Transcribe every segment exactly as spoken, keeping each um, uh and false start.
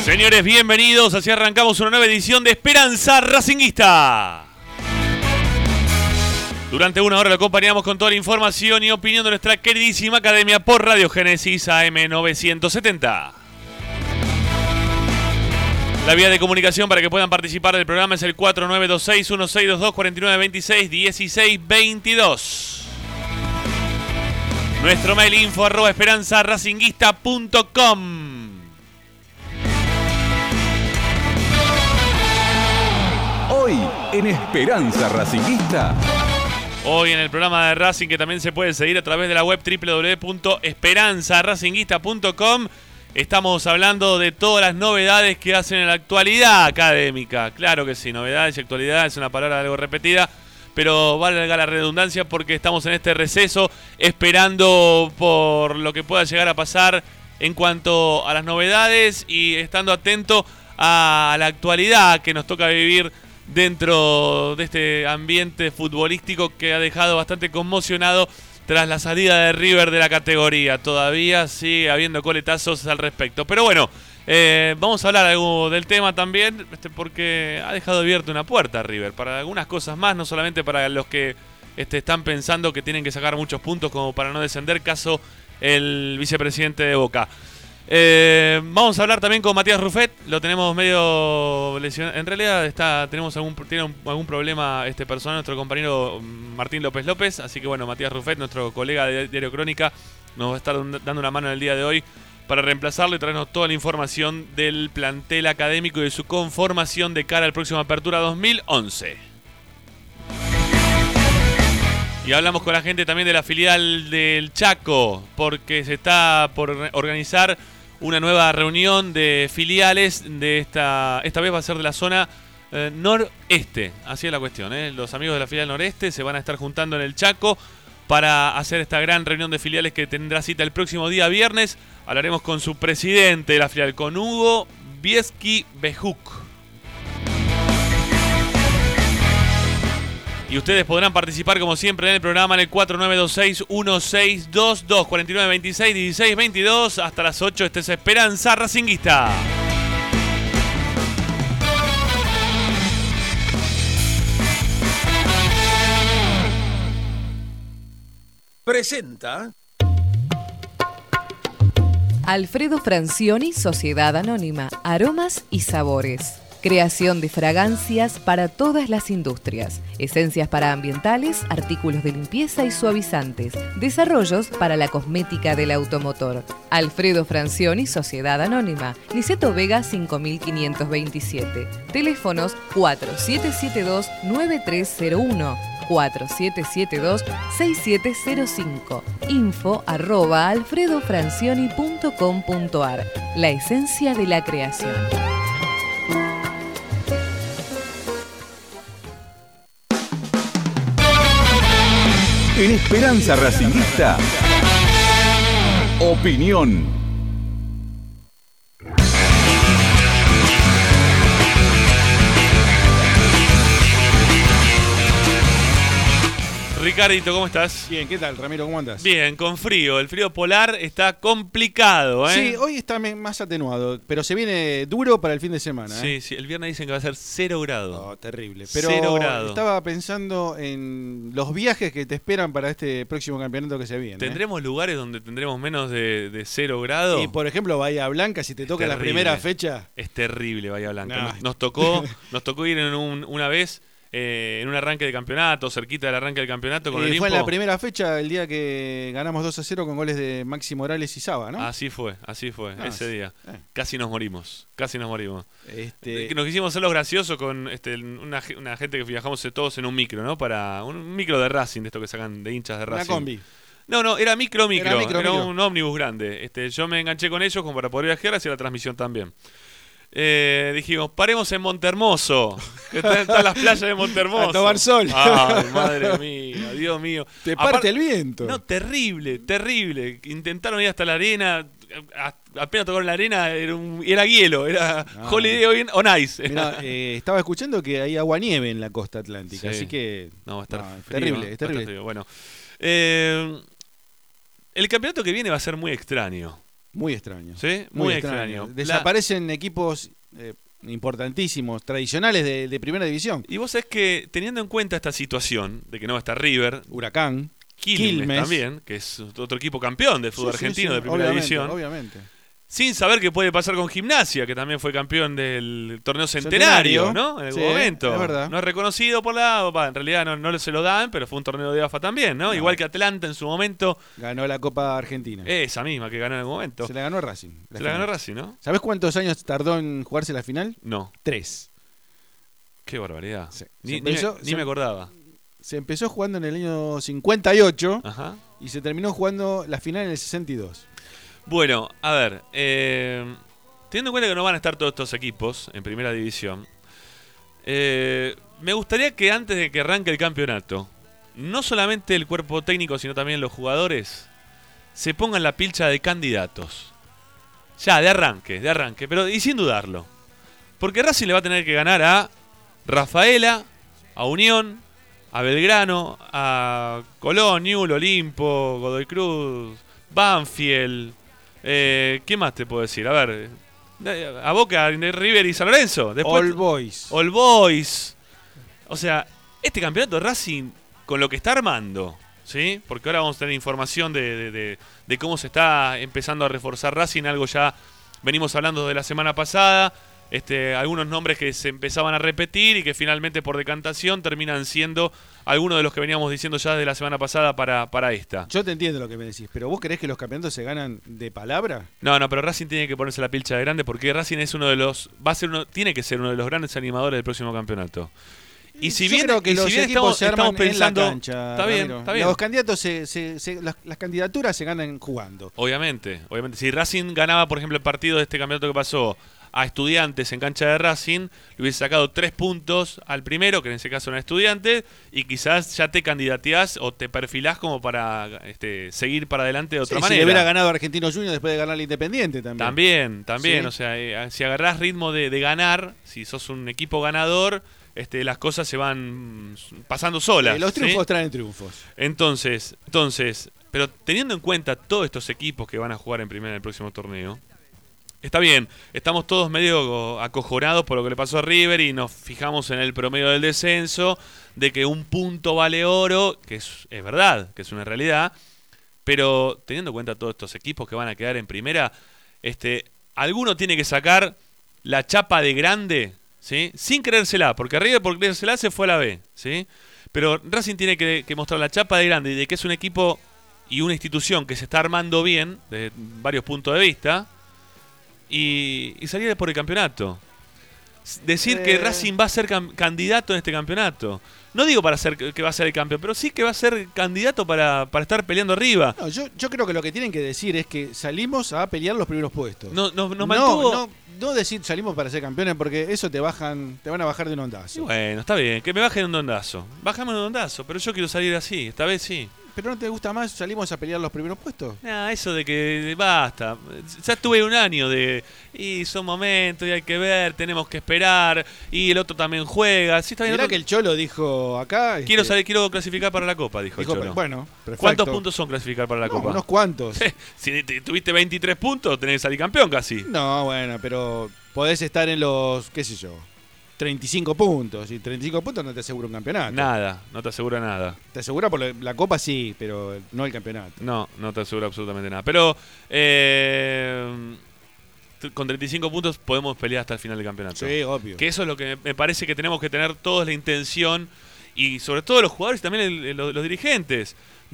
Señores, bienvenidos. Así arrancamos una nueva edición de Esperanza Racinguista. Durante una hora lo acompañamos con toda la información y opinión de nuestra queridísima academia por Radio Génesis A M novecientos setenta. La vía de comunicación para que puedan participar del programa es el cuatro nueve dos seis, uno seis dos dos, cuatro nueve dos seis, uno seis dos dos. Nuestro mail info arroba esperanza racinguista punto com. Hoy en Esperanza Racinguista. Hoy en el programa de Racing, que también se puede seguir a través de la web doble u doble u doble u punto esperanza racinguista punto com, estamos hablando de todas las novedades que hacen en la actualidad académica. Claro que sí, novedades y actualidad es una palabra algo repetida, pero valga la redundancia porque estamos en este receso esperando por lo que pueda llegar a pasar en cuanto a las novedades y estando atento a la actualidad que nos toca vivir dentro de este ambiente futbolístico que ha dejado bastante conmocionado tras la salida de River de la categoría. Todavía sigue habiendo coletazos al respecto. Pero bueno, eh, vamos a hablar algo del tema también, este, porque ha dejado abierta una puerta a River para algunas cosas más, no solamente para los que este, están pensando que tienen que sacar muchos puntos como para no descender, caso el vicepresidente de Boca. Eh, vamos a hablar también con Matías Ruffet, lo tenemos medio lesionado. En realidad está, tenemos algún, tiene un, algún problema este personal, nuestro compañero Martín López López. Así que bueno, Matías Ruffet, nuestro colega de Diario Crónica, nos va a estar dando una mano en el día de hoy para reemplazarlo y traernos toda la información del plantel académico y de su conformación de cara al próximo Apertura dos mil once. Y hablamos con la gente también de la filial del Chaco, porque se está por organizar una nueva reunión de filiales de esta, esta vez va a ser de la zona eh, noreste, así es la cuestión, ¿eh? Los amigos de la filial noreste se van a estar juntando en el Chaco para hacer esta gran reunión de filiales que tendrá cita el próximo día viernes. Hablaremos con su presidente de la filial, con Hugo Bieski Bejuk. Y ustedes podrán participar como siempre en el programa en el cuatro nueve dos seis, uno seis dos dos, cuatro nueve dos seis, uno seis dos dos. Hasta las ocho, este es Esperanza Racinguista. Presenta Alfredo Francioni, Sociedad Anónima, Aromas y Sabores. Creación de fragancias para todas las industrias, esencias para ambientales, artículos de limpieza y suavizantes, desarrollos para la cosmética del automotor. Alfredo Francioni, Sociedad Anónima, Niceto Vega cinco mil quinientos veintisiete. Teléfonos cuatro siete siete dos, nueve tres cero uno, cuatro siete siete dos, seis siete cero cinco. Info arroba alfredofrancioni punto com punto ar. La esencia de la creación. En Esperanza Racinguista, opinión. Ricardito, ¿cómo estás? Bien, ¿qué tal, Ramiro? ¿Cómo andas? Bien, con frío. El frío polar está complicado, ¿eh? Sí, hoy está más atenuado, pero se viene duro para el fin de semana. Sí, ¿eh? sí, el viernes dicen que va a ser cero grados. Oh, terrible. Pero cero grados. Estaba pensando en los viajes que te esperan para este próximo campeonato que se viene. ¿Tendremos ¿eh? lugares donde tendremos menos de, de cero grados? Y por ejemplo, Bahía Blanca, si te toca la primera fecha. Es terrible Bahía Blanca. No. Nos, nos tocó, nos tocó ir en un, una vez. Eh, en un arranque de campeonato, cerquita del arranque del campeonato con eh, Olimpo. Fue en la primera fecha, el día que ganamos dos a cero con goles de Maxi Morales y Saba, ¿no? Así fue, así fue, ah, ese día. Eh. Casi nos morimos, casi nos morimos. Este... Nos quisimos hacer los graciosos con este, una, una gente que viajamos todos en un micro, ¿no? Para un micro de Racing, de esto que sacan de hinchas de Racing. Una combi. No, no, era micro, micro, era, micro, era micro. un ómnibus grande. Este, yo me enganché con ellos como para poder viajar hacia la transmisión también. Eh, dijimos, paremos en Montermoso, que están, están las playas de Montermoso. A tomar sol. Ay, madre mía, Dios mío. Te parte Apar- el viento. No, terrible, terrible. Intentaron ir hasta la arena, apenas tocaron la arena, era, un, era hielo, era ah, Holiday on Ice. Mirá, eh, estaba escuchando que hay agua nieve en la costa atlántica, sí. Así que... No, va a estar no, frío, terrible, es terrible. Frío. Bueno, eh, el campeonato que viene va a ser muy extraño. Muy extraño. ¿Sí? Muy, muy extraño. extraño. Desaparecen La... equipos eh, importantísimos, tradicionales de, de primera división. Y vos sabés que, teniendo en cuenta esta situación de que no va a estar River, Huracán, Quilmes, Quilmes también, que es otro equipo campeón del fútbol sí, argentino sí, sí, de primera obviamente, división. Obviamente. Sin saber qué puede pasar con Gimnasia, que también fue campeón del torneo centenario, centenario ¿no? En algún sí, momento. Es verdad. No es reconocido por la A F A, en realidad no, no se lo dan, pero fue un torneo de A F A también, ¿no? no. Igual que Atlanta en su momento. Ganó la Copa Argentina. Esa misma que ganó en algún momento. Se la ganó Racing. La se la ganó Racing, ¿no? ¿Sabés cuántos años tardó en jugarse la final? No. Tres. Qué barbaridad. Sí. Ni, empezó, ni, me, ni me acordaba. Se empezó jugando en el año cincuenta y ocho. Ajá. Y se terminó jugando la final en el sesenta y dos. Bueno, a ver, eh, teniendo en cuenta que no van a estar todos estos equipos en primera división, eh, me gustaría que antes de que arranque el campeonato, no solamente el cuerpo técnico, sino también los jugadores, se pongan la pilcha de candidatos. Ya, de arranque, de arranque, pero y sin dudarlo. Porque Racing le va a tener que ganar a Rafaela, a Unión, a Belgrano, a Colón, Newell's, Olimpo, Godoy Cruz, Banfield... Eh, ¿Qué más te puedo decir? A ver, a Boca, River y San Lorenzo. Después, All Boys. All Boys. O sea, este campeonato de Racing, con lo que está armando, ¿sí? Porque ahora vamos a tener información de, de, de, de cómo se está empezando a reforzar Racing, algo ya venimos hablando de la semana pasada. Este, algunos nombres que se empezaban a repetir y que finalmente por decantación terminan siendo algunos de los que veníamos diciendo ya de la semana pasada para, para esta. Yo te entiendo lo que me decís, pero ¿vos creés que los campeonatos se ganan de palabra? No, no, pero Racing tiene que ponerse la pilcha de grande porque Racing es uno de los, va a ser uno, tiene que ser uno de los grandes animadores del próximo campeonato. Y si Yo bien, creo que y los si bien equipos estamos, se arman estamos pensando, en la cancha, está bien, Ramiro. está bien. Los candidatos se, se, se, las, las candidaturas se ganan jugando. Obviamente, obviamente. Si Racing ganaba, por ejemplo, el partido de este campeonato que pasó a Estudiantes en cancha de Racing, le hubiese sacado tres puntos al primero, que en ese caso era Estudiantes, y quizás ya te candidateás o te perfilás como para este, seguir para adelante de otra sí, manera. Si le hubiera ganado Argentinos Juniors después de ganar el Independiente también. También, también. Sí. O sea, eh, si agarrás ritmo de, de ganar, si sos un equipo ganador, este, las cosas se van pasando solas. Eh, los triunfos ¿sí? traen triunfos. Entonces, entonces, pero teniendo en cuenta todos estos equipos que van a jugar en primera en el próximo torneo, está bien, estamos todos medio acojonados por lo que le pasó a River y nos fijamos en el promedio del descenso, de que un punto vale oro, que es, es verdad, que es una realidad, pero teniendo en cuenta todos estos equipos que van a quedar en primera, este, alguno tiene que sacar la chapa de grande, ¿sí? Sin creérsela, porque River por creérsela se fue a la B, ¿sí? Pero Racing tiene que, que mostrar la chapa de grande y de que es un equipo y una institución que se está armando bien, desde varios puntos de vista, Y, y salir por el campeonato. Decir eh... que Racing va a ser cam- candidato en este campeonato. No digo para ser que va a ser el campeón, pero sí que va a ser candidato para, para estar peleando arriba. No, yo, yo creo que lo que tienen que decir es que salimos a pelear los primeros puestos. No, no, no, no, mantuvo... no, no decir salimos para ser campeones porque eso te bajan, te van a bajar de un ondazo. Y bueno, está bien, que me bajen un ondazo. Bájame un ondazo, pero yo quiero salir así, esta vez sí. ¿Pero no te gusta más salimos a pelear los primeros puestos? Nah, eso de que basta. Ya estuve un año de... Y son momentos y hay que ver, tenemos que esperar. Y el otro también juega. Sí, está bien. Mirá otro... que el Cholo dijo acá... Quiero este... salir, quiero clasificar para la Copa, dijo, dijo el Cholo. Bueno, perfecto. ¿Cuántos puntos son clasificar para la no, Copa? Unos cuantos. Si tuviste veintitrés puntos, tenés que salir campeón casi. No, bueno, pero podés estar en los, qué sé yo... treinta y cinco puntos, y treinta y cinco puntos no te asegura un campeonato. Nada, no te asegura nada. Te asegura por la Copa sí, pero no el campeonato. No, no te asegura absolutamente nada. Pero eh, con treinta y cinco puntos podemos pelear hasta el final del campeonato. Sí, obvio. Que eso es lo que me parece que tenemos que tener todos la intención, y sobre todo los jugadores y también el, el, los, los dirigentes,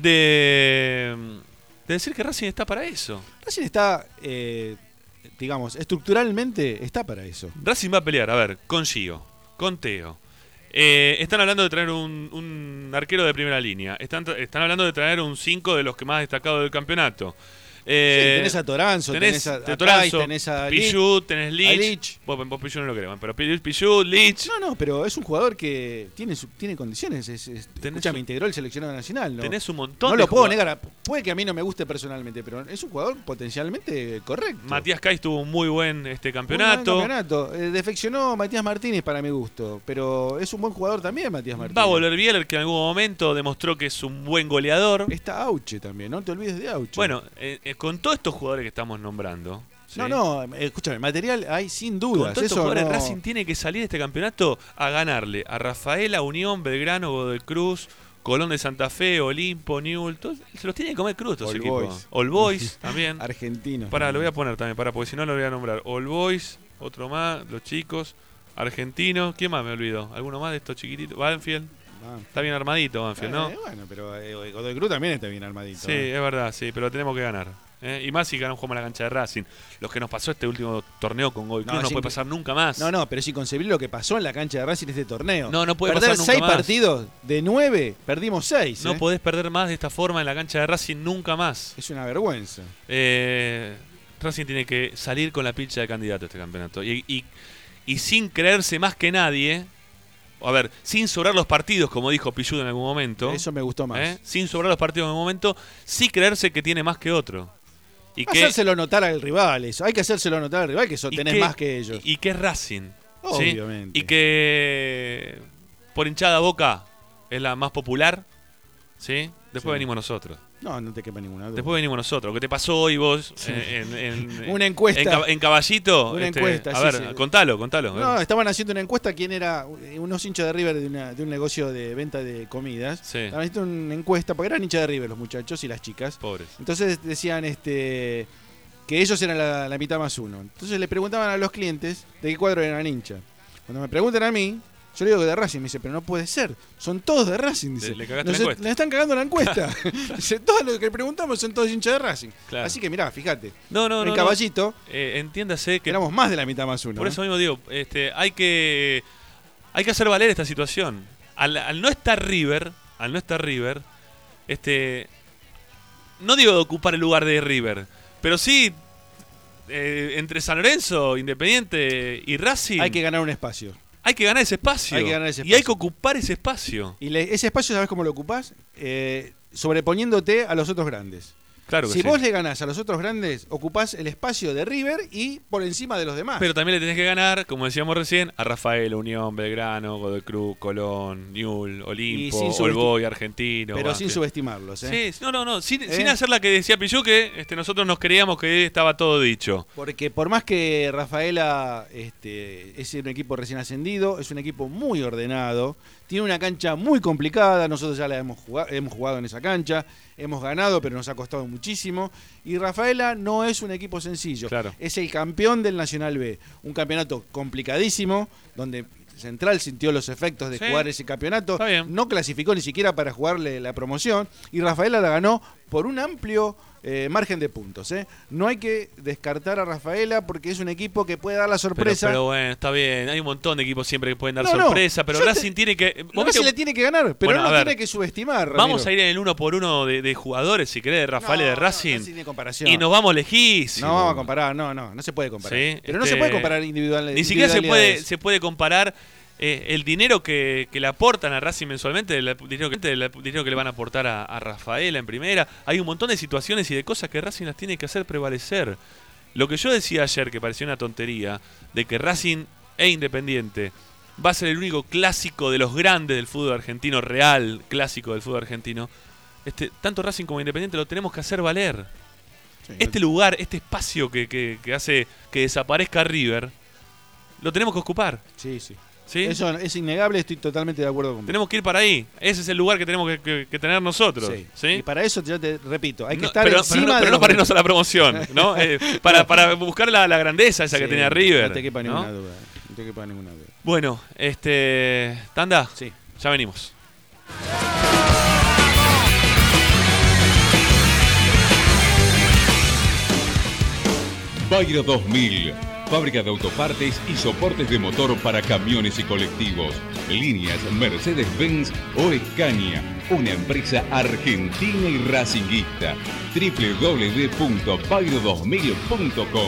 de, de decir que Racing está para eso. Racing está... Eh, digamos, estructuralmente está para eso. Racing va a pelear, a ver, con Gio, con Teo. Eh, están hablando de traer un, un arquero de primera línea. Están, están hablando de traer un cinco de los que más destacados del campeonato. Eh, sí, tenés a Toranzo, tenés, tenés a, a, a Toranzo, Kai, tenés a Pichut, tenés Lich. Lich. Vos, vos Pichut no lo crean, pero Pichut, Lich. No, no, pero es un jugador que tiene su, tiene condiciones. Es, es, escuchame, un, integró el seleccionado nacional. ¿no? Tenés un montón No de lo puedo jugadores. negar. Puede que a mí no me guste personalmente, pero es un jugador potencialmente correcto. Matías Cais tuvo un muy buen este campeonato. Muy buen campeonato. Eh, defeccionó Matías Martínez para mi gusto, pero es un buen jugador también, Matías Martínez. Va a volver Bieler, que en algún momento demostró que es un buen goleador. Está Auche también, no te olvides de Auche. Bueno, eh, eh, con todos estos jugadores que estamos nombrando. ¿sí? No, no, escúchame, material hay sin Con dudas. todos estos Eso jugadores, no... Racing tiene que salir de este campeonato a ganarle a Rafaela, Unión, Belgrano, Godoy Cruz, Colón de Santa Fe, Olimpo, Newell's, todos, se los tiene que comer crudos estos All equipos. Boys. All Boys también. Argentinos. Pará, lo voy a poner también, pará, porque si no lo voy a nombrar. All Boys, otro más, los chicos, argentinos. ¿Quién más me olvido? ¿Alguno más de estos chiquititos? Banfield. Ah. Está bien armadito Banfield, ¿no? Eh, bueno, pero eh, Godoy Cruz también está bien armadito. Sí, ¿eh? es verdad, sí, pero tenemos que ganar. ¿eh? Y más si ganamos como la cancha de Racing. Los que nos pasó este último torneo con Godoy Cruz No, no, es puede inc- pasar nunca más. No, no, pero es inconcebible lo que pasó en la cancha de Racing este torneo. No, no puede Perder pasar nunca seis más. partidos de nueve, perdimos seis. No ¿eh? podés perder más de esta forma en la cancha de Racing nunca más. Es una vergüenza. Eh, Racing tiene que salir con la pilcha de candidato a este campeonato. Y, y, y sin creerse más que nadie, a ver, sin sobrar los partidos, como dijo Pilludo en algún momento. Eso me gustó más. ¿eh? Sin sobrar los partidos en algún momento, sí creerse que tiene más que otro. Y que, Hacérselo notar al rival, eso. Hay que hacérselo notar al rival que so- y tenés que- más que ellos. Y, y que es Racing. ¿sí? Obviamente. Y que por hinchada boca es la más popular. ¿sí? Después Sí. venimos nosotros. No, no te quepa ninguna duda. Después venimos nosotros. ¿Qué te pasó hoy vos Sí. eh, en, en- Una encuesta. En, Cab- en Caballito? Una Este, encuesta, A sí, ver, sí. contalo, contalo. No, estaban haciendo una encuesta quién era unos hinchas de River de, una- de un negocio de venta de comidas. Sí. Estaban haciendo una encuesta porque eran hinchas de River los muchachos y las chicas. Pobres. Entonces decían este que ellos eran la, la mitad más uno. Entonces le preguntaban a los clientes de qué cuadro eran hinchas. Cuando me preguntan a mí, yo le digo que de Racing. Me dice, pero no puede ser. Son todos de Racing. Dice. Le- le cagaste nos, la encuesta. nos están cagando la encuesta. Dice, todos los que preguntamos son todos hinchas de Racing. Claro. Así que mirá, fíjate. No, no, en no. Caballito no. Eh, entiéndase que éramos más de la mitad más uno. por ¿eh? eso mismo digo, este, hay que hay que hacer valer esta situación. Al, al no estar River, al no estar River, este, no digo de ocupar el lugar de River, pero sí eh, entre San Lorenzo, Independiente y Racing Hay que ganar un espacio. hay que ganar ese espacio. Hay que ganar ese Y hay espacio. que ocupar ese espacio. Y le- ese espacio, ¿sabes cómo lo ocupás? Eh, sobreponiéndote a los otros grandes. Claro que Si sí. vos le ganás a los otros grandes, ocupás el espacio de River y por encima de los demás. Pero también le tenés que ganar, como decíamos recién, a Rafael, Unión, Belgrano, Godoy Cruz, Colón, Newell's, Olimpo, sin All subesti- Boys, Argentino. Pero sin Banfield. subestimarlos. ¿eh? Sí, no, no, no, sin, ¿Eh? sin hacer la que decía Pillú, que este, nosotros nos creíamos que estaba todo dicho. Porque por más que Rafaela este, es un equipo recién ascendido, es un equipo muy ordenado, tiene una cancha muy complicada, nosotros ya la hemos jugado, hemos jugado en esa cancha, hemos ganado, pero nos ha costado muchísimo. Y Rafaela no es un equipo sencillo, Claro. es el campeón del Nacional B, un campeonato complicadísimo, donde Central sintió los efectos de Sí. jugar ese campeonato, Está bien. no clasificó ni siquiera para jugarle la promoción, y Rafaela la ganó por un amplio eh, margen de puntos. ¿eh? No hay que descartar a Rafaela porque es un equipo que puede dar la Pero, sorpresa. pero bueno, está bien. Hay un montón de equipos siempre que pueden dar No, no, sorpresa, pero yo te- Racing tiene que. No, Racing le tiene que ganar, pero Bueno, no a lo ver. tiene que subestimar. Vamos Ramiro. a ir en el uno por uno de, de jugadores, si querés, de Rafael y de No, Racing. no, tiene comparación. Y nos vamos lejísimos. No vamos a comparar, no, no, no se puede comparar. Sí, pero no este, se puede comparar individualmente. Ni siquiera se puede, se puede comparar eh, el dinero que, que le aportan a Racing mensualmente, el dinero que, el dinero que le van a aportar a, a Rafaela en primera. Hay un montón de situaciones y de cosas que Racing las tiene que hacer prevalecer. Lo que yo decía ayer, que parecía una tontería, de que Racing e Independiente va a ser el único clásico de los grandes del fútbol argentino, real clásico del fútbol argentino, este, tanto Racing como Independiente lo tenemos que hacer valer. Este lugar, este espacio que, que, que hace que desaparezca River, lo tenemos que ocupar. Sí, sí. ¿sí? Eso es innegable, estoy totalmente de acuerdo con vos. Tenemos que ir para ahí. Ese es el lugar que tenemos que, que- que tener nosotros. Sí. ¿sí? Y para eso, ya te repito, hay que No, estar pero, encima pero no, de pero no los- para irnos a la promoción, ¿no? Eh, para, para buscar la, la grandeza esa que Sí, tenía River. No te quepa ¿no? ninguna duda. No te quepa ninguna duda. Bueno, este. Tanda, Sí. ya venimos. Bayro dos mil, fábrica de autopartes y soportes de motor para camiones y colectivos. Líneas Mercedes-Benz o Scania, una empresa argentina y racinguista. doble u doble u doble u punto bayro dos mil punto com.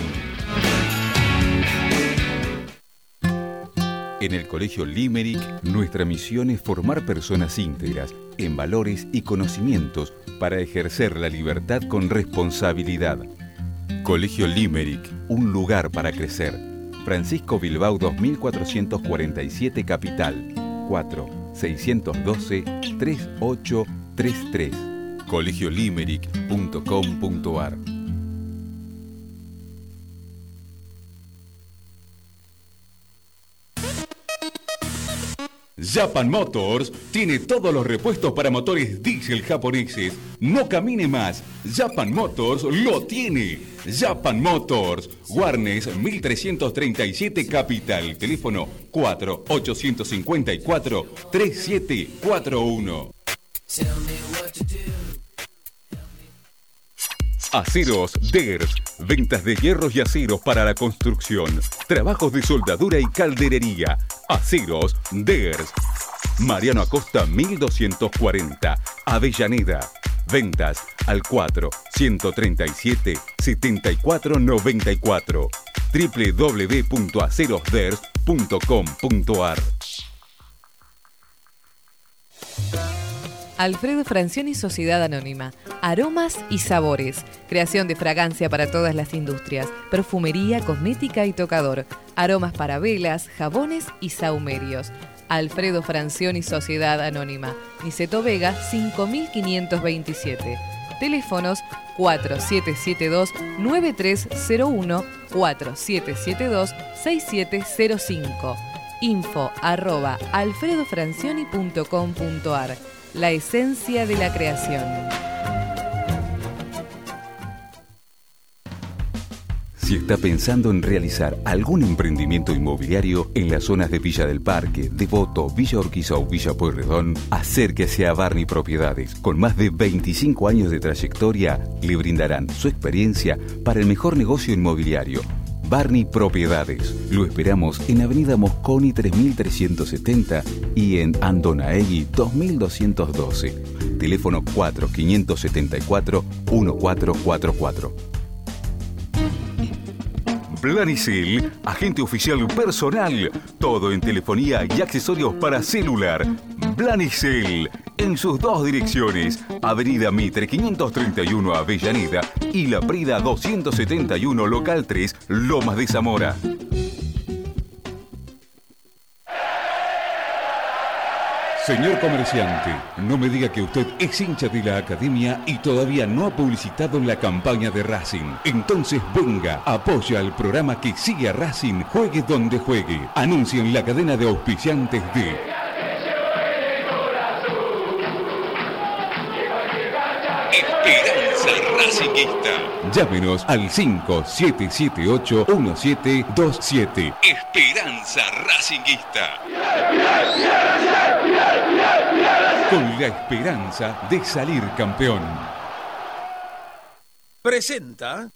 En el Colegio Limerick, nuestra misión es formar personas íntegras en valores y conocimientos para ejercer la libertad con responsabilidad. Colegio Limerick, un lugar para crecer. Francisco Bilbao dos mil cuatrocientos cuarenta y siete Capital. cuatro seiscientos doce treinta y ocho treinta y tres. colegio limerick punto com punto ar. Japan Motors tiene todos los repuestos para motores diésel japoneses. No camine más. Japan Motors lo tiene. Japan Motors. Warnes mil trescientos treinta y siete Capital. Teléfono cuatro ochocientos cincuenta y cuatro treinta y siete cuarenta y uno. Aceros Ders. Ventas de hierros y aceros para la construcción. Trabajos de soldadura y calderería. Aceros Ders. Mariano Acosta mil doscientos cuarenta. Avellaneda. Ventas al cuatro ciento treinta y siete setenta y cuatro noventa y cuatro. doble u doble u doble u punto aceros ders punto com punto a r. Alfredo Francioni Sociedad Anónima. Aromas y sabores. Creación de fragancia para todas las industrias. Perfumería, cosmética y tocador. Aromas para velas, jabones y sahumerios. Alfredo Francioni Sociedad Anónima. Niceto Vega cinco mil quinientos veintisiete. Teléfonos cuatro siete siete dos nueve tres cero uno, cuatro siete siete dos seis siete cero cinco. Info arroba alfredofrancioni punto com punto a r. La esencia de la creación. Si está pensando en realizar algún emprendimiento inmobiliario en las zonas de Villa del Parque, Devoto, Villa Urquiza o Villa Pueyrredón, acérquese a Barney Propiedades. Con más de veinticinco años de trayectoria, le brindarán su experiencia para el mejor negocio inmobiliario. Barney Propiedades. Lo esperamos en Avenida Mosconi tres mil trescientos setenta y en Andonaegui dos mil doscientos doce. Teléfono cuatro cinco siete cuatro uno cuatro cuatro cuatro. Planicel, agente oficial personal. Todo en telefonía y accesorios para celular. Planicel, en sus dos direcciones. Avenida Mitre quinientos treinta y uno Avellaneda y La Prida doscientos setenta y uno Local tres, Lomas de Zamora. Señor comerciante, no me diga que usted es hincha de la academia y todavía no ha publicitado en la campaña de Racing. Entonces venga, apoya al programa que sigue a Racing, juegue donde juegue. Anuncia en la cadena de auspiciantes de Esperanza Racingista. Llámenos al cinco siete siete ocho uno siete dos siete. Esperanza Racingista. Con la esperanza de salir campeón. Presenta.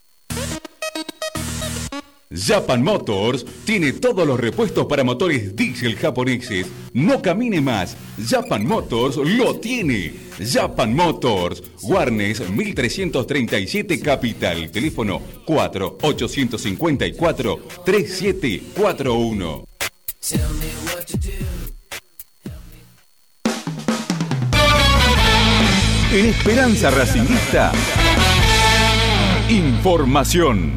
Japan Motors tiene todos los repuestos para motores diésel japoneses. No camine más. Japan Motors lo tiene. Japan Motors. Warnes mil trescientos treinta y siete Capital. Teléfono cuatro ochocientos cincuenta y cuatro treinta y siete cuarenta y uno. En Esperanza Racingista, información.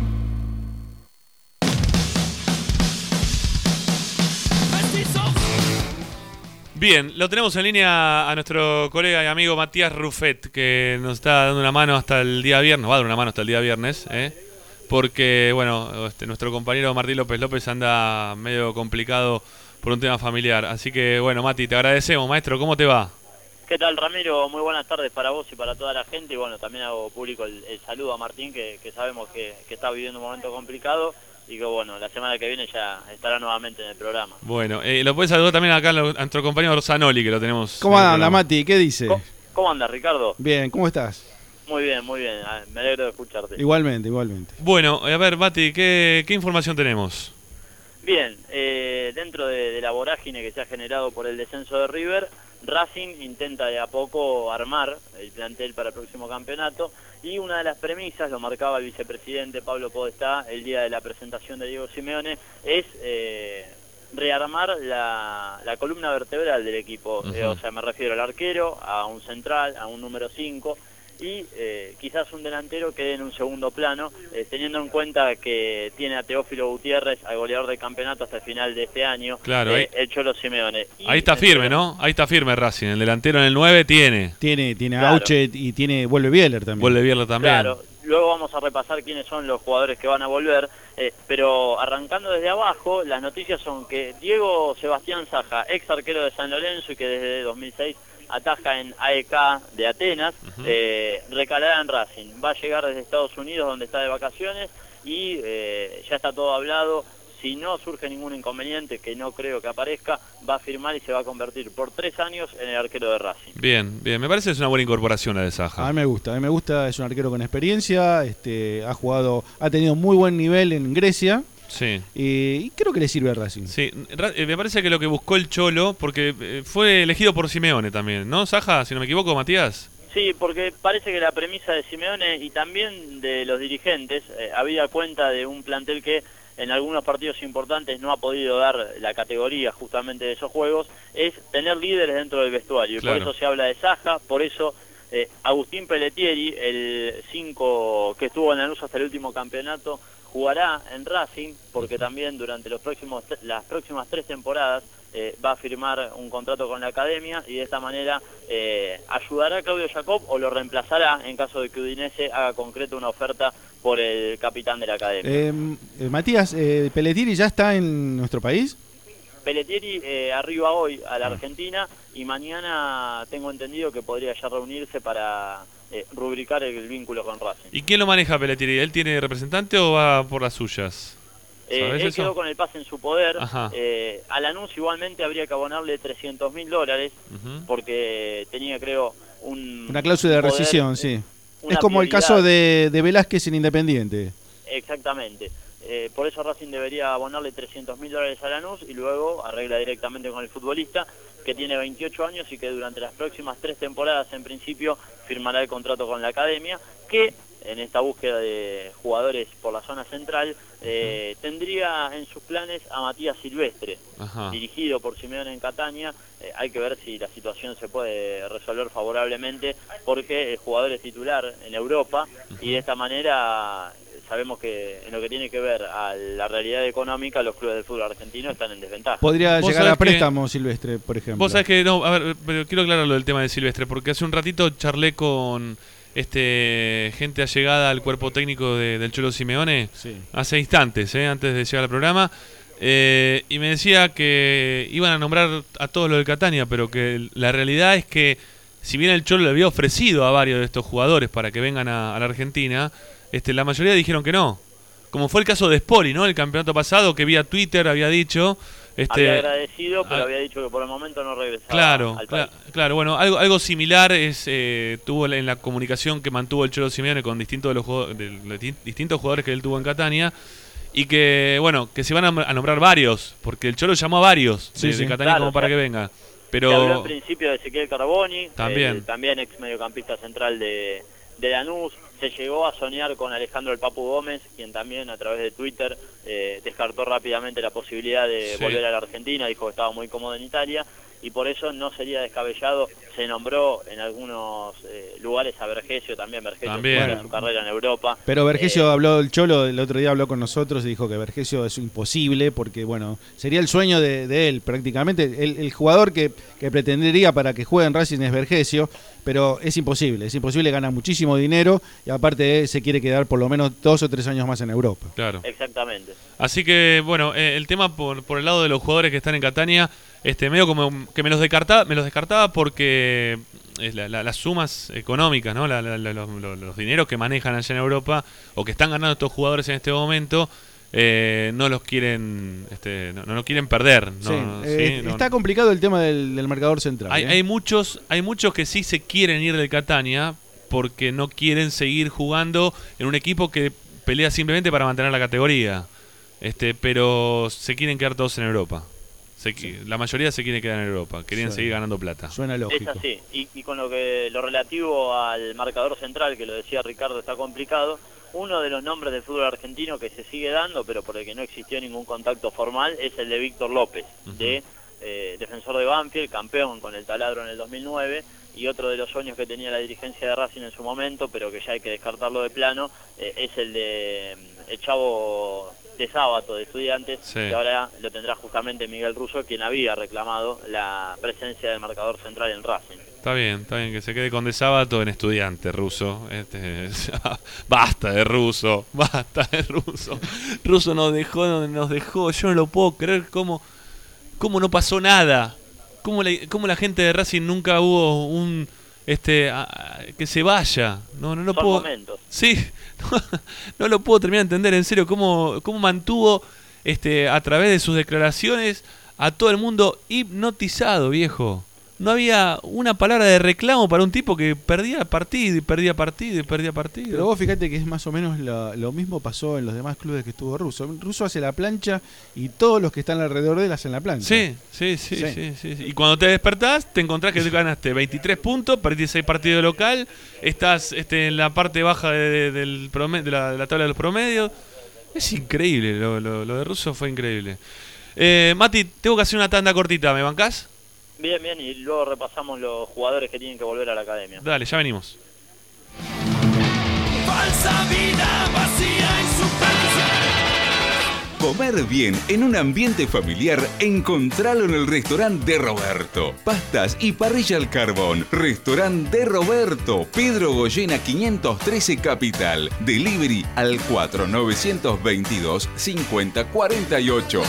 Bien, lo tenemos en línea a nuestro colega y amigo Matías Ruffet, que nos está dando una mano hasta el día viernes, va a dar una mano hasta el día viernes, ¿eh? Porque, bueno, este, nuestro compañero Martín López López anda medio complicado por un tema familiar. Así que, bueno, Mati, te agradecemos, maestro, ¿cómo te va? ¿Qué tal, Ramiro? Muy buenas tardes para vos y para toda la gente. Y bueno, también hago público el, el saludo a Martín, que, que sabemos que, que está viviendo un momento complicado y que bueno, la semana que viene ya estará nuevamente en el programa. Bueno, eh, lo puedes saludar también acá a nuestro compañero Zanoli, que lo tenemos. ¿Cómo anda, Mati? ¿Qué dice? ¿Cómo, cómo andas, Ricardo? Bien, ¿cómo estás? Muy bien, muy bien. Me alegro de escucharte. Igualmente, igualmente. Bueno, a ver, Mati, ¿qué, qué información tenemos? Bien, eh, dentro de, de la vorágine que se ha generado por el descenso de River, Racing intenta de a poco armar el plantel para el próximo campeonato y una de las premisas, lo marcaba el vicepresidente Pablo Podestá el día de la presentación de Diego Simeone, es eh, rearmar la, la columna vertebral del equipo. Uh-huh. eh, o sea, me refiero al arquero, a un central, a un número cinco y eh, quizás un delantero quede en un segundo plano, eh, teniendo en cuenta que tiene a Teófilo Gutiérrez, al goleador del campeonato hasta el final de este año, claro, eh, el Cholo Simeone. Y ahí está firme, ¿no? Ahí está firme Racing, el delantero en el nueve tiene. Tiene, tiene claro. Auchet y tiene vuelve Bieler también. Vuelve Bieler también. Claro, luego vamos a repasar quiénes son los jugadores que van a volver, eh, pero arrancando desde abajo, las noticias son que Diego Sebastián Saja, ex arquero de San Lorenzo y que desde dos mil seis ataja en A E K de Atenas, uh-huh. eh, recalará en Racing, va a llegar desde Estados Unidos donde está de vacaciones y eh, ya está todo hablado. Si no surge ningún inconveniente, que no creo que aparezca, va a firmar y se va a convertir por tres años en el arquero de Racing. Bien, bien, me parece que es una buena incorporación la de Saja. A mí me gusta, a mí me gusta, es un arquero con experiencia, este, ha jugado, ha tenido muy buen nivel en Grecia. Sí. Eh, y creo que le sirve a Racing. Sí, me parece que lo que buscó el Cholo, porque fue elegido por Simeone también, ¿no? Saja, si no me equivoco, Matías. Sí, porque parece que la premisa de Simeone y también de los dirigentes, eh, había cuenta de un plantel que en algunos partidos importantes no ha podido dar la categoría justamente de esos juegos, es tener líderes dentro del vestuario. Claro. Y por eso se habla de Saja, por eso eh, Agustín Pelletieri, el cinco que estuvo en Lanús hasta el último campeonato, jugará en Racing, porque también durante los próximos las próximas tres temporadas eh, va a firmar un contrato con la academia y de esta manera eh, ayudará a Claudio Jacob o lo reemplazará en caso de que Udinese haga concreto una oferta por el capitán de la academia. Eh, eh, Matías, eh, ¿Pelletieri ya está en nuestro país? Pelletieri eh, arriba hoy a la Argentina y mañana tengo entendido que podría ya reunirse para eh, rubricar el vínculo con Racing. ¿Y quién lo maneja Pelletieri? ¿Él tiene representante o va por las suyas? Eh, él eso? quedó con el pase en su poder. Eh, a Lanús igualmente habría que abonarle trescientos mil dólares uh-huh. porque tenía, creo, un una cláusula de poder, rescisión, sí. Es prioridad. como el caso de, de Velázquez en Independiente. Exactamente. Eh, por eso Racing debería abonarle trescientos mil dólares a Lanús y luego arregla directamente con el futbolista que tiene veintiocho años y que durante las próximas tres temporadas en principio firmará el contrato con la academia, que en esta búsqueda de jugadores por la zona central eh, tendría en sus planes a Matías Silvestre, Ajá. dirigido por Simeone en Catania. Eh, hay que ver si la situación se puede resolver favorablemente porque el jugador es titular en Europa y de esta manera sabemos que en lo que tiene que ver a la realidad económica los clubes del fútbol argentino están en desventaja. Podría llegar a préstamo que, Silvestre, por ejemplo. Vos sabés que, no, a ver, pero quiero aclarar lo del tema de Silvestre, porque hace un ratito charlé con este gente allegada al cuerpo técnico de, del Cholo Simeone, sí. hace instantes, eh, antes de llegar al programa, eh, y me decía que iban a nombrar a todos los del Catania, pero que la realidad es que si bien el Cholo le había ofrecido a varios de estos jugadores para que vengan a, a la Argentina, Este, la mayoría dijeron que no. Como fue el caso de Spori, ¿no? El campeonato pasado, que vía Twitter había dicho... Este, había agradecido, pero a, había dicho que por el momento no regresaba claro, al cla país. Claro, bueno, algo algo similar es eh, tuvo en la comunicación que mantuvo el Cholo Simeone con distintos de los, jugadores, de los distintos jugadores que él tuvo en Catania, y que, bueno, que se van a, a nombrar varios, porque el Cholo llamó a varios sí, de, sí. de Catania claro, como para o sea, que venga. Pero se habló en principio de Ezequiel Carboni, también, eh, también ex mediocampista central de, de Lanús. Se llegó a soñar con Alejandro el Papu Gómez, quien también a través de Twitter eh, descartó rápidamente la posibilidad de sí. volver a la Argentina, dijo que estaba muy cómodo en Italia, y por eso no sería descabellado. Se nombró en algunos eh, lugares a Vergesio, también Vergesio también. Bueno, su carrera en Europa. Pero Vergesio eh, habló, el Cholo el otro día habló con nosotros y dijo que Vergesio es imposible porque, bueno, sería el sueño de, de él prácticamente. El, el jugador que, que pretendería para que juegue en Racing es Vergesio, pero es imposible, es imposible, gana muchísimo dinero y aparte se quiere quedar por lo menos dos o tres años más en Europa. Claro. Exactamente. Así que, bueno, eh, el tema por, por el lado de los jugadores que están en Catania, este medio como que me los descartaba, me los descartaba porque es la, la, las sumas económicas, ¿no? La, la, la, los, los, los dineros que manejan allá en Europa o que están ganando estos jugadores en este momento, eh, no los quieren, este, no, no quieren perder. No, sí, no, eh, sí, está no, complicado el tema del, del marcador central. Hay, ¿eh? hay muchos, hay muchos que sí se quieren ir del Catania porque no quieren seguir jugando en un equipo que pelea simplemente para mantener la categoría. Este, pero se quieren quedar todos en Europa. Se, sí. La mayoría se quiere quedar en Europa, querían sí. seguir ganando plata. Suena lógico. Es así, y, y con lo que lo relativo al marcador central, que lo decía Ricardo, está complicado. Uno de los nombres del fútbol argentino que se sigue dando, pero por el que no existió ningún contacto formal, es el de Víctor López, uh-huh. de eh, defensor de Banfield, campeón con el Taladro en el dos mil nueve, y otro de los sueños que tenía la dirigencia de Racing en su momento, pero que ya hay que descartarlo de plano, eh, es el de el Chavo de Sábato de Estudiantes, sí. que ahora lo tendrá justamente Miguel Russo, quien había reclamado la presencia del marcador central en Racing. Está bien, está bien, que se quede con De Sábato en Estudiante, Russo. Este, basta de Russo, basta de Russo. Russo nos dejó donde nos dejó, yo no lo puedo creer, cómo, cómo no pasó nada. Cómo la, cómo la gente de Racing nunca hubo un... este a, a, que se vaya. No, no lo Son puedo... momentos. Sí, no, no lo puedo terminar de entender, en serio, cómo, cómo mantuvo este a través de sus declaraciones a todo el mundo hipnotizado, viejo. No había una palabra de reclamo para un tipo que perdía partido y perdía partido y perdía partido. Pero vos fíjate que es más o menos lo, lo mismo pasó en los demás clubes que estuvo Russo. Russo hace la plancha y todos los que están alrededor de él hacen la plancha. Sí, sí, sí, Sí. sí, sí, sí. Y cuando te despertás, te encontrás que ganaste veintitrés puntos, perdiste seis partidos local, estás este, en la parte baja de, de, del promedio, de, la, de la tabla de los promedios. Es increíble, lo, lo, lo de Russo fue increíble. Eh, Mati, tengo que hacer una tanda cortita, ¿me bancás? Bien, bien, y luego repasamos los jugadores que tienen que volver a la academia. Dale, ya venimos. Falsa vida vacía y superficial. Comer bien en un ambiente familiar, encontralo en el restaurante de Roberto. Pastas y parrilla al carbón. Restaurante de Roberto. Pedro Goyena quinientos trece Capital. Delivery al cuatro nueve veintidós cincuenta cuarenta y ocho.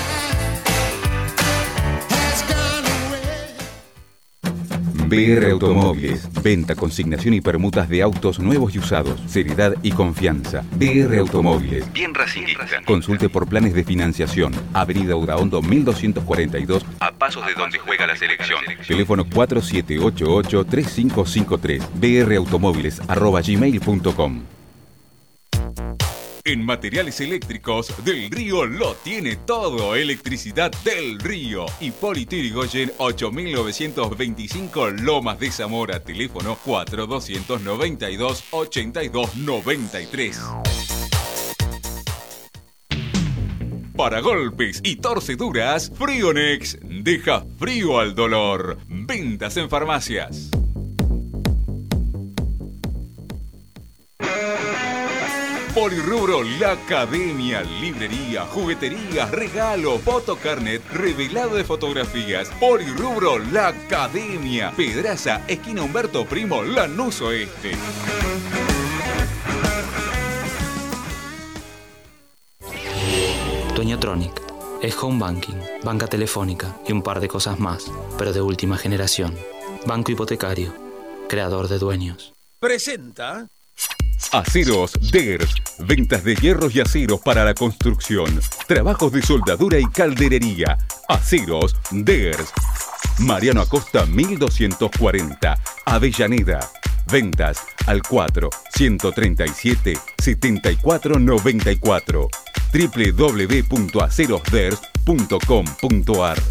B R Automóviles. Venta, consignación y permutas de autos nuevos y usados. Seriedad y confianza. B R Automóviles. Bien racinguista. Consulte por planes de financiación. Avenida Udaondo mil doscientos cuarenta y dos, a pasos de donde juega la selección. Teléfono cuatro siete ocho ocho tres cinco cinco tres. brautomóviles arroba gmail punto com. En Materiales Eléctricos, Del Río lo tiene todo. Electricidad Del Río. Hipólito Yrigoyen ocho mil novecientos veinticinco Lomas de Zamora. Teléfono cuatro doscientos noventa y dos ochenta y dos noventa y tres. Para golpes y torceduras, Frionex deja frío al dolor. Ventas en farmacias. Polirrubro La Academia, librería, juguetería, regalo, fotocarnet, revelado de fotografías. Polirrubro La Academia, Pedraza, esquina Humberto Primo, Lanús Oeste. Dueñotronic es home banking, banca telefónica y un par de cosas más, pero de última generación. Banco hipotecario, creador de dueños. Presenta Aceros Ders, ventas de hierros y aceros para la construcción, trabajos de soldadura y calderería. Aceros Ders, Mariano Acosta mil doscientos cuarenta, Avellaneda. Ventas al cuatro ciento treinta y siete setenta y cuatro noventa y cuatro. doble u doble u doble u punto aceros ders punto com punto ar.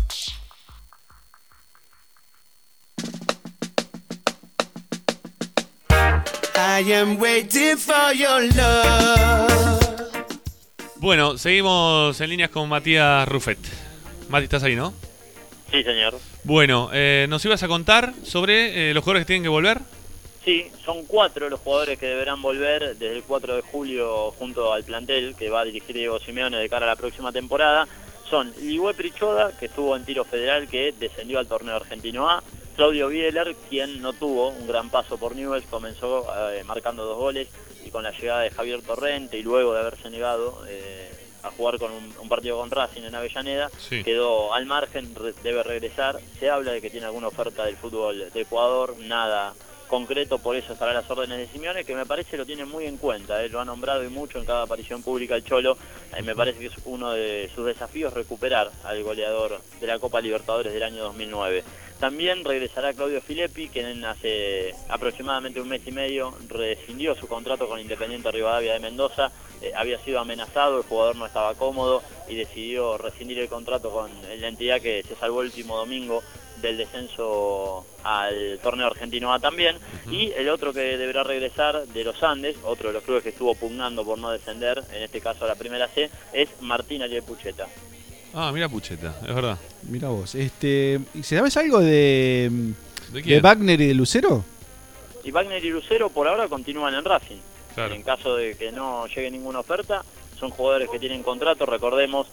I am waiting for your love. Bueno, seguimos en líneas con Matías Ruffet. Mati, ¿estás ahí, no? Sí, señor. Bueno, eh, ¿nos ibas a contar sobre eh, los jugadores que tienen que volver? Sí, son cuatro los jugadores que deberán volver desde el cuatro de julio junto al plantel que va a dirigir Diego Simeone de cara a la próxima temporada. Son Ligüe Prichoda, que estuvo en Tiro Federal, que descendió al torneo argentino A. Claudio Bieler, quien no tuvo un gran paso por Newell's, comenzó eh, marcando dos goles, y con la llegada de Javier Torrente y luego de haberse negado eh, a jugar con un, un partido con Racing en Avellaneda, Sí. quedó al margen, re, debe regresar. Se habla de que tiene alguna oferta del fútbol de Ecuador, nada concreto, por eso estará a las órdenes de Simeone, que me parece lo tiene muy en cuenta, eh, lo ha nombrado y mucho en cada aparición pública el Cholo. Eh, me parece que es uno de sus desafíos recuperar al goleador de la Copa Libertadores del año dos mil nueve. También regresará Claudio Filippi, quien hace aproximadamente un mes y medio rescindió su contrato con Independiente Rivadavia de Mendoza. Eh, había sido amenazado, el jugador no estaba cómodo y decidió rescindir el contrato con la entidad que se salvó el último domingo del descenso al torneo argentino A también. Uh-huh. Y el otro que deberá regresar de los Andes, otro de los clubes que estuvo pugnando por no descender, en este caso a la primera C, es Martín Ariel Pucheta. Ah, mira Pucheta, es verdad. Mira vos, este, ¿sabes algo de, ¿De, de Wagner y de Lucero? Y Wagner y Lucero por ahora continúan en Racing. Claro. En caso de que no llegue ninguna oferta, son jugadores que tienen contrato. Recordemos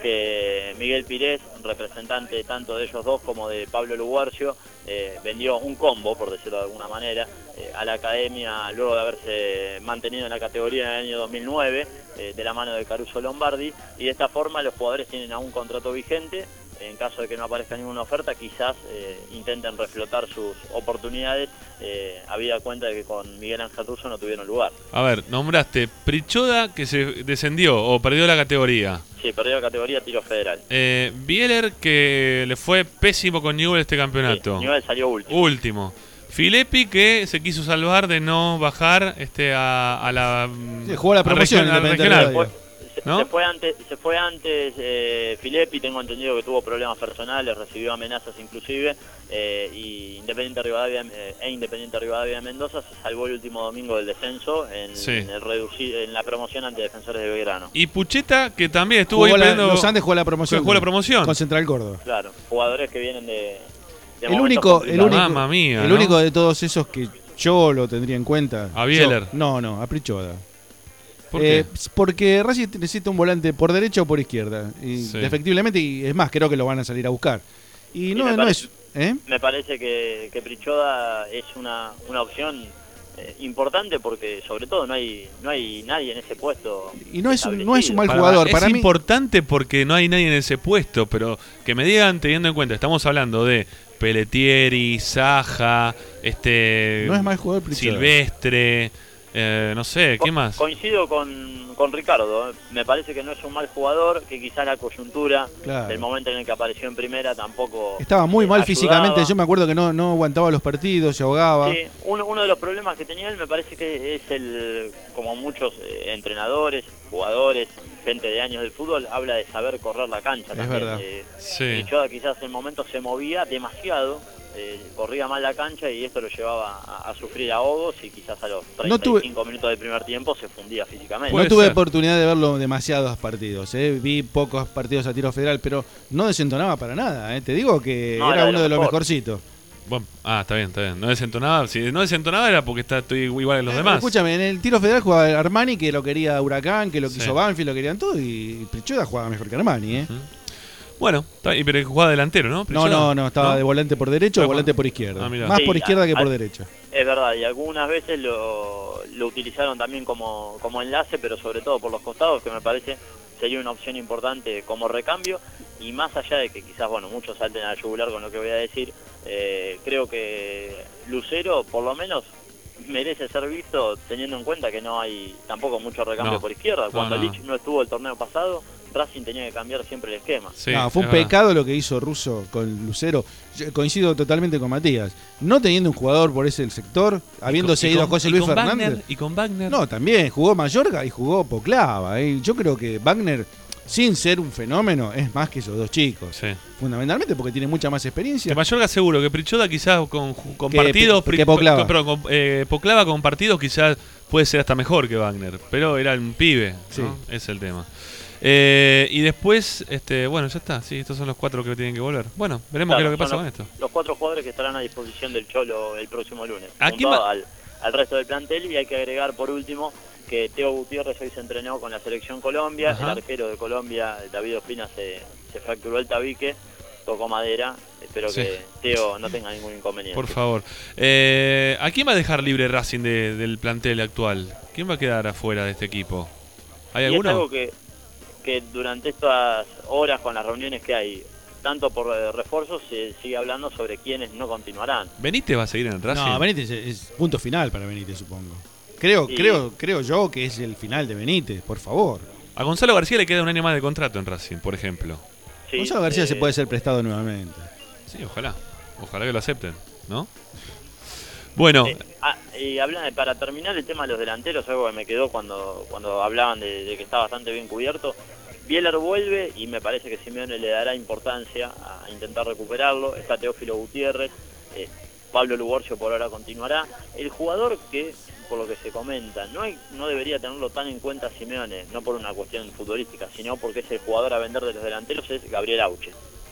que Miguel Pires, representante tanto de ellos dos como de Pablo Luguercio, eh, vendió un combo, por decirlo de alguna manera, eh, a la academia luego de haberse mantenido en la categoría en el año dos mil nueve, eh, de la mano de Caruso Lombardi, y de esta forma los jugadores tienen aún contrato vigente. En caso de que no aparezca ninguna oferta, quizás eh, intenten reflotar sus oportunidades, eh, habida cuenta de que con Miguel Ángel Russo no tuvieron lugar. A ver, nombraste Prichoda, que se descendió o perdió la categoría. Sí, perdió la categoría tiro federal. Eh, Bieler, que le fue pésimo con Newell este campeonato. Sí, Newell salió último. Último. Filippi, que se quiso salvar de no bajar este a, a la... Sí, jugó la promoción al Independiente regional. Radio. Se, ¿No? se fue antes, se fue antes eh, Filippi, tengo entendido que tuvo problemas personales, recibió amenazas inclusive, eh, y Independiente Rivadavia eh, e Independiente Rivadavia de Mendoza se salvó el último domingo del descenso en, Sí. en, el reduci- en la promoción ante Defensores de Belgrano. Y Pucheta, que también estuvo Jugó ahí la- peleando- Los Andes jugó la promoción. jugó la promoción. Con Central Córdoba. Claro, jugadores que vienen de... de El momentos único, el complicados. único, Mamma mía, el ¿no? único de todos esos que yo lo tendría en cuenta. A Bieler. Yo- no, no, a Prichoda. ¿Por Eh, qué? porque Racing necesita un volante por derecha o por izquierda. Y Sí. efectivamente, y es más, creo que lo van a salir a buscar. Y, Y no, me no parece- es. ¿eh? Me parece que, que Prichoda es una, una opción eh, importante porque sobre todo no hay no hay nadie en ese puesto. Y no es un, establecido. no es un mal Para- jugador. es Para mí, importante porque no hay nadie en ese puesto, pero que me digan teniendo en cuenta, estamos hablando de Pelletieri, Saja, este no es mal jugador Prichoda. Silvestre, eh, no sé, ¿qué Co- más? Coincido con, con Ricardo, ¿eh? Me parece que no es un mal jugador, que quizás la coyuntura Claro. del momento en el que apareció en primera tampoco Estaba muy eh, mal ayudaba. físicamente. Yo me acuerdo que no, no aguantaba los partidos, se ahogaba. Sí, uno, uno de los problemas que tenía él me parece que es el, como muchos eh, entrenadores, jugadores, gente de años del fútbol, habla de saber correr la cancha. Es también. verdad. Eh, Sí. Prichoda quizás en momentos se movía demasiado, eh, corría mal la cancha y esto lo llevaba a, a sufrir ahogos y quizás a los No tuve- treinta y cinco minutos del primer tiempo se fundía físicamente. Puede No tuve ser. oportunidad de verlo demasiados partidos, ¿eh? Vi pocos partidos a tiro federal, pero no desentonaba para nada, ¿eh? Te digo que No, era era de uno lo de los mejor. mejorcitos. Bueno, ah, está bien, está bien. No desentonaba. Si no desentonaba era porque está, estoy igual que los Eh, demás. Escúchame, en el tiro federal jugaba Armani, que lo quería Huracán, que lo Sí. quiso Banfield, lo querían todo, y Prichoda jugaba mejor que Armani, ¿eh? Bueno, está bien, pero jugaba delantero, ¿no? No, Prichoda? no, no, estaba de volante por derecho Pero o volante con- por izquierda. Ah, mirá. Más Sí, por izquierda que a- por a- derecha. Es verdad, y algunas veces lo, lo utilizaron también como, como enlace, pero sobre todo por los costados, que me parece sería una opción importante como recambio, y más allá de que quizás, bueno, muchos salten a la yugular con lo que voy a decir, eh, creo que Lucero, por lo menos, merece ser visto teniendo en cuenta que no hay tampoco mucho recambio No. por izquierda. No, Cuando no. Lich no estuvo el torneo pasado, Racing tenía que cambiar siempre el esquema. Sí, no, fue un es verdad. pecado lo que hizo Russo con Lucero. Yo coincido totalmente con Matías. No teniendo un jugador por ese sector, habiéndose Y ido con- José y Luis con Fernández. Wagner, y con Wagner. No, también jugó Mayorga y jugó Poclava. ¿eh? Yo creo que Wagner, sin ser un fenómeno, es más que esos dos chicos. Sí. Fundamentalmente porque tiene mucha más experiencia. De Mayorga seguro, que Prichoda quizás con, con Que- partidos... que Pri- Poclava. con- perdón, con, eh, Poclava con partidos quizás puede ser hasta mejor que Wagner, pero era un pibe, ¿no? Sí. Ese es el tema. Eh, y después, este, bueno, ya está, sí, estos son los cuatro que tienen que volver. Bueno, veremos Claro, qué es lo que pasa son con los, esto. los cuatro jugadores que estarán a disposición del Cholo el próximo lunes, Aquí junto ma- al, al resto del plantel, y hay que agregar por último que Teo Gutiérrez hoy se entrenó con la selección Colombia, Ajá. el arquero de Colombia, David Ospina, se, se fracturó el tabique, tocó madera, espero Sí. que Teo no tenga ningún inconveniente. Por favor. Eh, ¿A quién va a dejar libre Racing de- del plantel actual? ¿Quién va a quedar afuera de este equipo? ¿Hay y alguno? es algo que, que durante estas horas con las reuniones que hay, tanto por eh, refuerzos, se sigue hablando sobre quiénes no continuarán. ¿Benítez va a seguir en el Racing? No, Benítez es, es punto final para Benítez, supongo. Creo, Y- creo, creo yo que es el final de Benítez, por favor. A Gonzalo García le queda un año más de contrato en Racing, por ejemplo. Sí, Gonzalo García eh, se puede ser prestado nuevamente. Sí, ojalá. Ojalá que lo acepten, ¿no? Bueno, Eh, ah, y hablando, para terminar el tema de los delanteros, algo que me quedó cuando cuando hablaban de, de que está bastante bien cubierto, Bieler vuelve y me parece que Simeone le dará importancia a intentar recuperarlo. Está Teófilo Gutiérrez, eh, Pablo Luguercio por ahora continuará. El jugador que, por lo que se comenta, no hay, no debería tenerlo tan en cuenta Simeone, no por una cuestión futbolística, sino porque es el jugador a vender de los delanteros, es Gabriel Auche.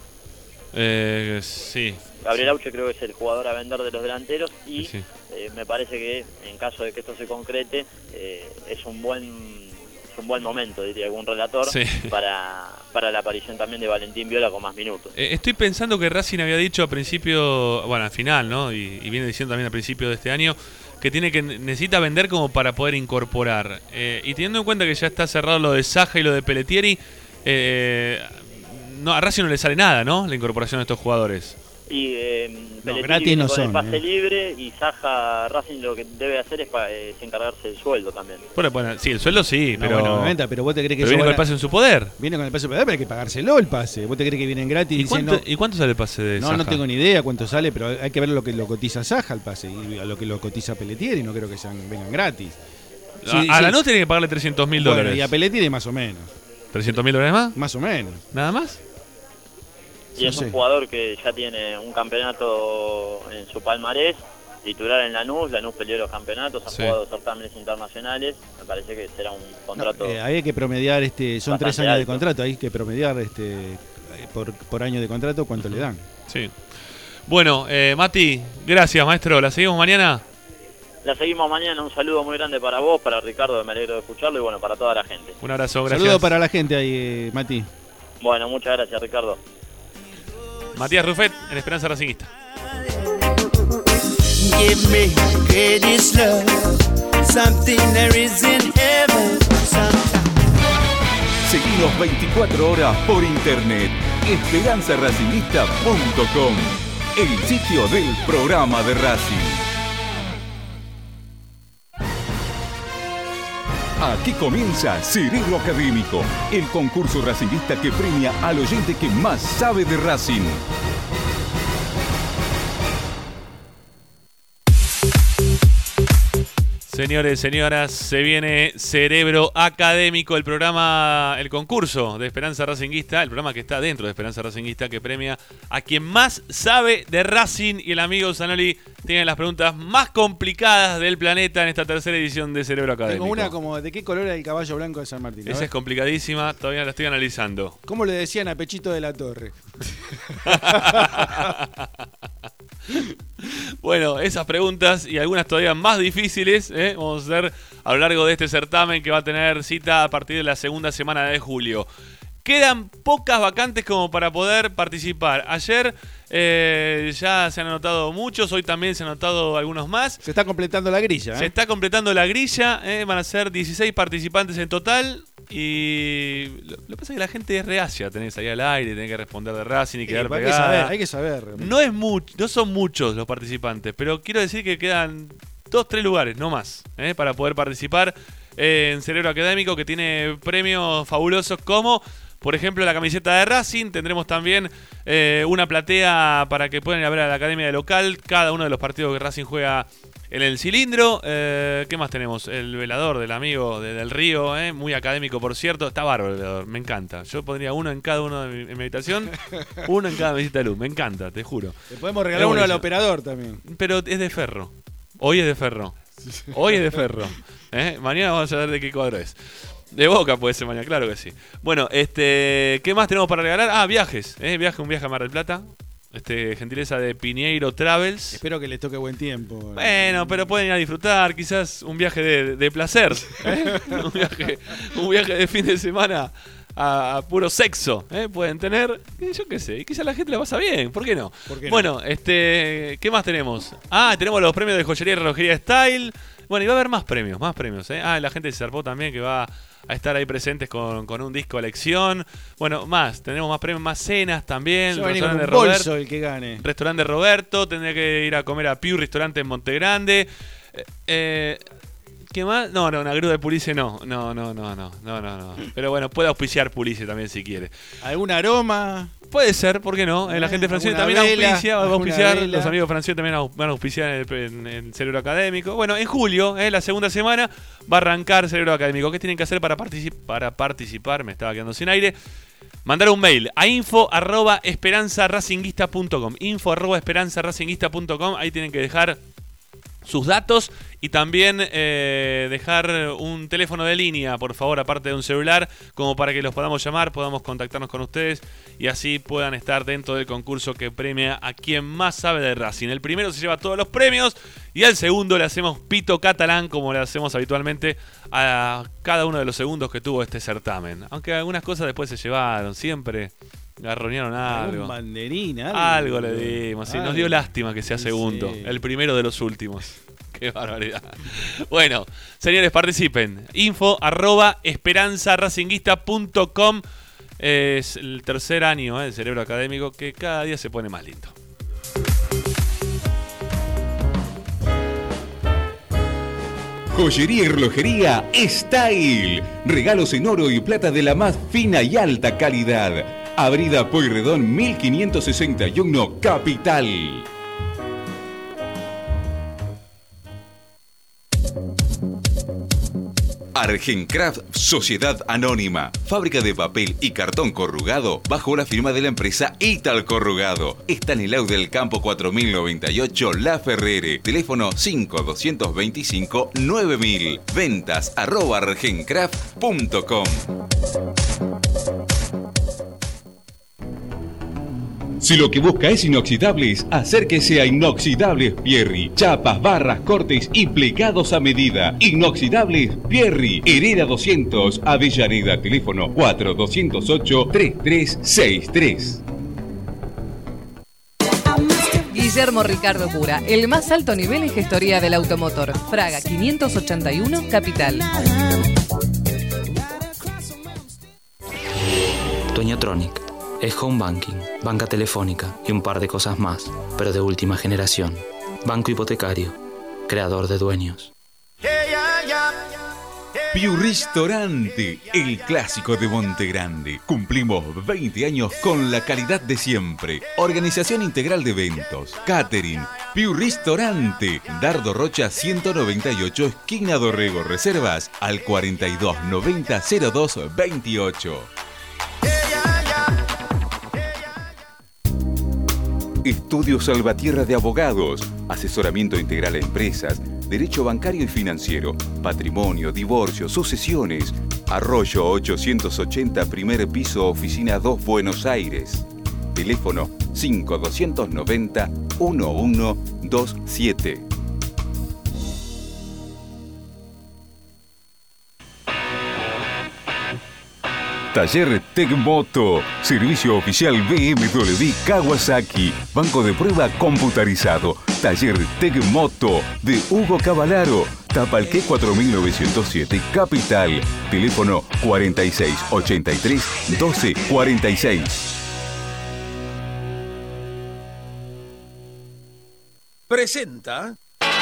eh, sí. Gabriel Auche creo que es el jugador a vender de los delanteros y Sí. eh, me parece que en caso de que esto se concrete eh, es un buen es un buen momento, diría algún relator, sí. para, para la aparición también de Valentín Viola con más minutos. Eh, estoy pensando que Racing había dicho a principio, bueno, al final, ¿no? Y, y viene diciendo también a principio de este año, que tiene que necesita vender como para poder incorporar. Eh, y teniendo en cuenta que ya está cerrado lo de Saja y lo de Pelletieri, eh, no, a Racing no le sale nada, ¿no? La incorporación de estos jugadores. Y eh, No, Pelletieri gratis viene no con son, el pase eh. libre y Saja Racing lo que debe hacer es, pa, es encargarse del sueldo también. Bueno, bueno, sí, el sueldo sí, No, pero, bueno, noventa, pero vos te crees que pero ellos viene con van el a- pase en su poder. Viene con el pase, pero hay que pagárselo el pase. ¿Vos te crees que vienen gratis? ¿Y y dicen, cuánto, no, ¿Y cuánto sale el pase de no, Saja? no tengo ni idea cuánto sale, pero hay que ver lo que lo cotiza Saja el pase y a lo que lo cotiza Pelletieri, no creo que sean, vengan gratis. A, Sí, a sí. la no tiene que pagarle trescientos mil Bueno, dólares. y a Pelletieri más o menos. ¿trescientos mil dólares más? Más o menos. ¿Nada más? Y No es sé. un jugador que ya tiene un campeonato en su palmarés, titular en Lanús, Lanús peleó los campeonatos, ha Sí. jugado certámenes internacionales, me parece que será un contrato... No, eh, hay que promediar, este, son bastante tres años de alto. contrato, hay que promediar este, eh, por, por año de contrato cuánto le dan. Sí. Bueno, eh, Mati, gracias, maestro. ¿La seguimos mañana? La seguimos mañana, un saludo muy grande para vos, para Ricardo, me alegro de escucharlo, y bueno, para toda la gente. Un abrazo, gracias. Saludos para la gente ahí, eh, Mati. Bueno, muchas gracias, Ricardo. Matías Rufet, en Esperanza Racingista. Give me greatest love, something there is in heaven. Sometimes. Seguimos veinticuatro horas por internet. esperanza racingista punto com, el sitio del programa de Racing. Aquí comienza Cerebro Académico, el concurso racinguista que premia al oyente que más sabe de Racing. Señores, señoras, se viene Cerebro Académico, el programa, el concurso de Esperanza Racinguista, el programa que está dentro de Esperanza Racinguista, que premia a quien más sabe de Racing, y el amigo Zanoli tiene las preguntas más complicadas del planeta en esta tercera edición de Cerebro Académico. Tengo una como, ¿de qué color era el caballo blanco de San Martín? A Esa ver. es complicadísima, todavía la estoy analizando. ¿Cómo le decían a Pechito de la Torre? Bueno, esas preguntas y algunas todavía más difíciles, ¿eh? vamos a hacer a lo largo de este certamen que va a tener cita a partir de la segunda semana de julio. Quedan pocas vacantes como para poder participar. Ayer eh, ya se han anotado muchos, hoy también se han anotado algunos más. Se está completando la grilla, ¿eh? Se está completando la grilla, ¿eh? Van a ser dieciséis participantes en total. Y lo, lo que pasa es que la gente es reacia, tenés ahí al aire, tenés que responder de Racing y Sí, quedar hay que pegada. saber, hay que saber. No es mucho, no son muchos los participantes, pero quiero decir que quedan dos, tres lugares, no más, ¿eh? para poder participar eh, en Cerebro Académico, que tiene premios fabulosos como, por ejemplo, la camiseta de Racing. Tendremos también eh, una platea para que puedan ir a ver a la academia de local cada uno de los partidos que Racing juega en el cilindro. Eh, ¿Qué más tenemos? El velador del amigo de, del Río, eh, muy académico, por cierto. Está bárbaro el velador, me encanta. Yo pondría uno en cada uno de mi, en mi habitación, uno en cada mesita de luz. Me encanta, te juro. Le podemos regalar Es uno al buenísimo. operador también. Pero es de ferro. Hoy es de ferro. Hoy es de ferro. ¿Eh? Mañana vamos a ver de qué cuadro es. De Boca puede ser mañana, claro que sí. Bueno, este, ¿qué más tenemos para regalar? Ah, viajes. ¿eh? Viaje, un viaje a Mar del Plata. Este, gentileza de Piñeiro Travels. Espero que les toque buen tiempo. Bueno, pero pueden ir a disfrutar, quizás un viaje de, de placer, ¿eh? un, viaje, un viaje de fin de semana a, a puro sexo, ¿eh? Pueden tener, yo qué sé, y quizás la gente la pasa bien, ¿por qué no? ¿Por qué no? Bueno, este, ¿qué más tenemos? Ah, tenemos los premios de joyería y relojería Style. Bueno, y va a haber más premios, más premios, ¿eh? Ah, la gente se zarpó también que va a estar ahí presentes con, con un disco a elección. Bueno, más, tenemos más premios, más cenas también. Se va a venir con Restaurante un de Robert. bolso el que gane. Restaurante de Roberto, tendría que ir a comer a Piu Restaurante en Montegrande. Eh, eh, ¿Qué más? No, no, una grúa de Pulice no. No, no, no, no, no, no, no. Pero bueno, puede auspiciar Pulice también si quiere. ¿Algún aroma? Puede ser, ¿por qué no? Eh, la gente de Francione ¿Alguna también vela? auspicia, va a ¿Alguna auspiciar. vela? Los amigos de Francione también au- van a auspiciar en el, en, en Cerebro Académico. Bueno, en julio, eh, la segunda semana, va a arrancar Cerebro Académico. ¿Qué tienen que hacer para, particip- para participar? Me estaba quedando sin aire. Mandar un mail a info arroba esperanza racinguista punto com. Info arroba esperanza racinguista punto com. Ahí tienen que dejar sus datos y también eh, dejar un teléfono de línea, por favor, aparte de un celular, como para que los podamos llamar, podamos contactarnos con ustedes y así puedan estar dentro del concurso que premia a quien más sabe de Racing. El primero se lleva todos los premios y al segundo le hacemos pito catalán, como le hacemos habitualmente a cada uno de los segundos que tuvo este certamen. Aunque algunas cosas después se llevaron, siempre garronearon algo. Banderín, algo. Algo le dimos, sí, nos dio lástima que sea segundo, sí. El primero de los últimos. Qué barbaridad. Bueno, señores, participen. Info arroba esperanzaracinguista punto com. Es el tercer año eh, del cerebro académico que cada día se pone más lindo. Joyería y relojería Style. Regalos en oro y plata de la más fina y alta calidad. Avenida Pueyrredón mil quinientos sesenta y uno, Capital. Argencraft Sociedad Anónima, fábrica de papel y cartón corrugado bajo la firma de la empresa Ital Corrugado. Está en el Lau del Campo cuatro mil noventa y ocho, La Ferrere. Teléfono cinco dos veinticinco nueve mil. Ventas arroba argencraft punto com. Si lo que busca es inoxidables, acérquese a Inoxidables Pierri. Chapas, barras, cortes y plegados a medida. Inoxidables Pierri. Herrera doscientos, Avellaneda. Teléfono cuatro dos cero ocho, tres tres seis tres. Guillermo Ricardo Cura, el más alto nivel en gestoría del automotor. Fraga quinientos ochenta y uno, Capital. Dueñotronic. Es home banking, banca telefónica y un par de cosas más, pero de última generación. Banco hipotecario, creador de dueños. Piu Ristorante, el clásico de Monte Grande. Cumplimos veinte años con la calidad de siempre. Organización integral de eventos, catering. Piu Ristorante, Dardo Rocha ciento noventa y ocho, esquina Dorrego. Reservas al cuarenta y dos noventa cero dos veintiocho. Estudio Salvatierra de Abogados, asesoramiento integral a empresas, derecho bancario y financiero, patrimonio, divorcio, sucesiones. Arroyo ochocientos ochenta, primer piso, oficina dos, Buenos Aires. Teléfono cinco dos noventa, uno uno dos siete. Taller Tecmoto, servicio oficial B M W Kawasaki, banco de prueba computarizado. Taller Tecmoto de Hugo Cavalaro, Tapalqué cuatro mil novecientos siete, Capital. Teléfono cuarenta y seis ochenta y tres doce cuarenta y seis. Presenta.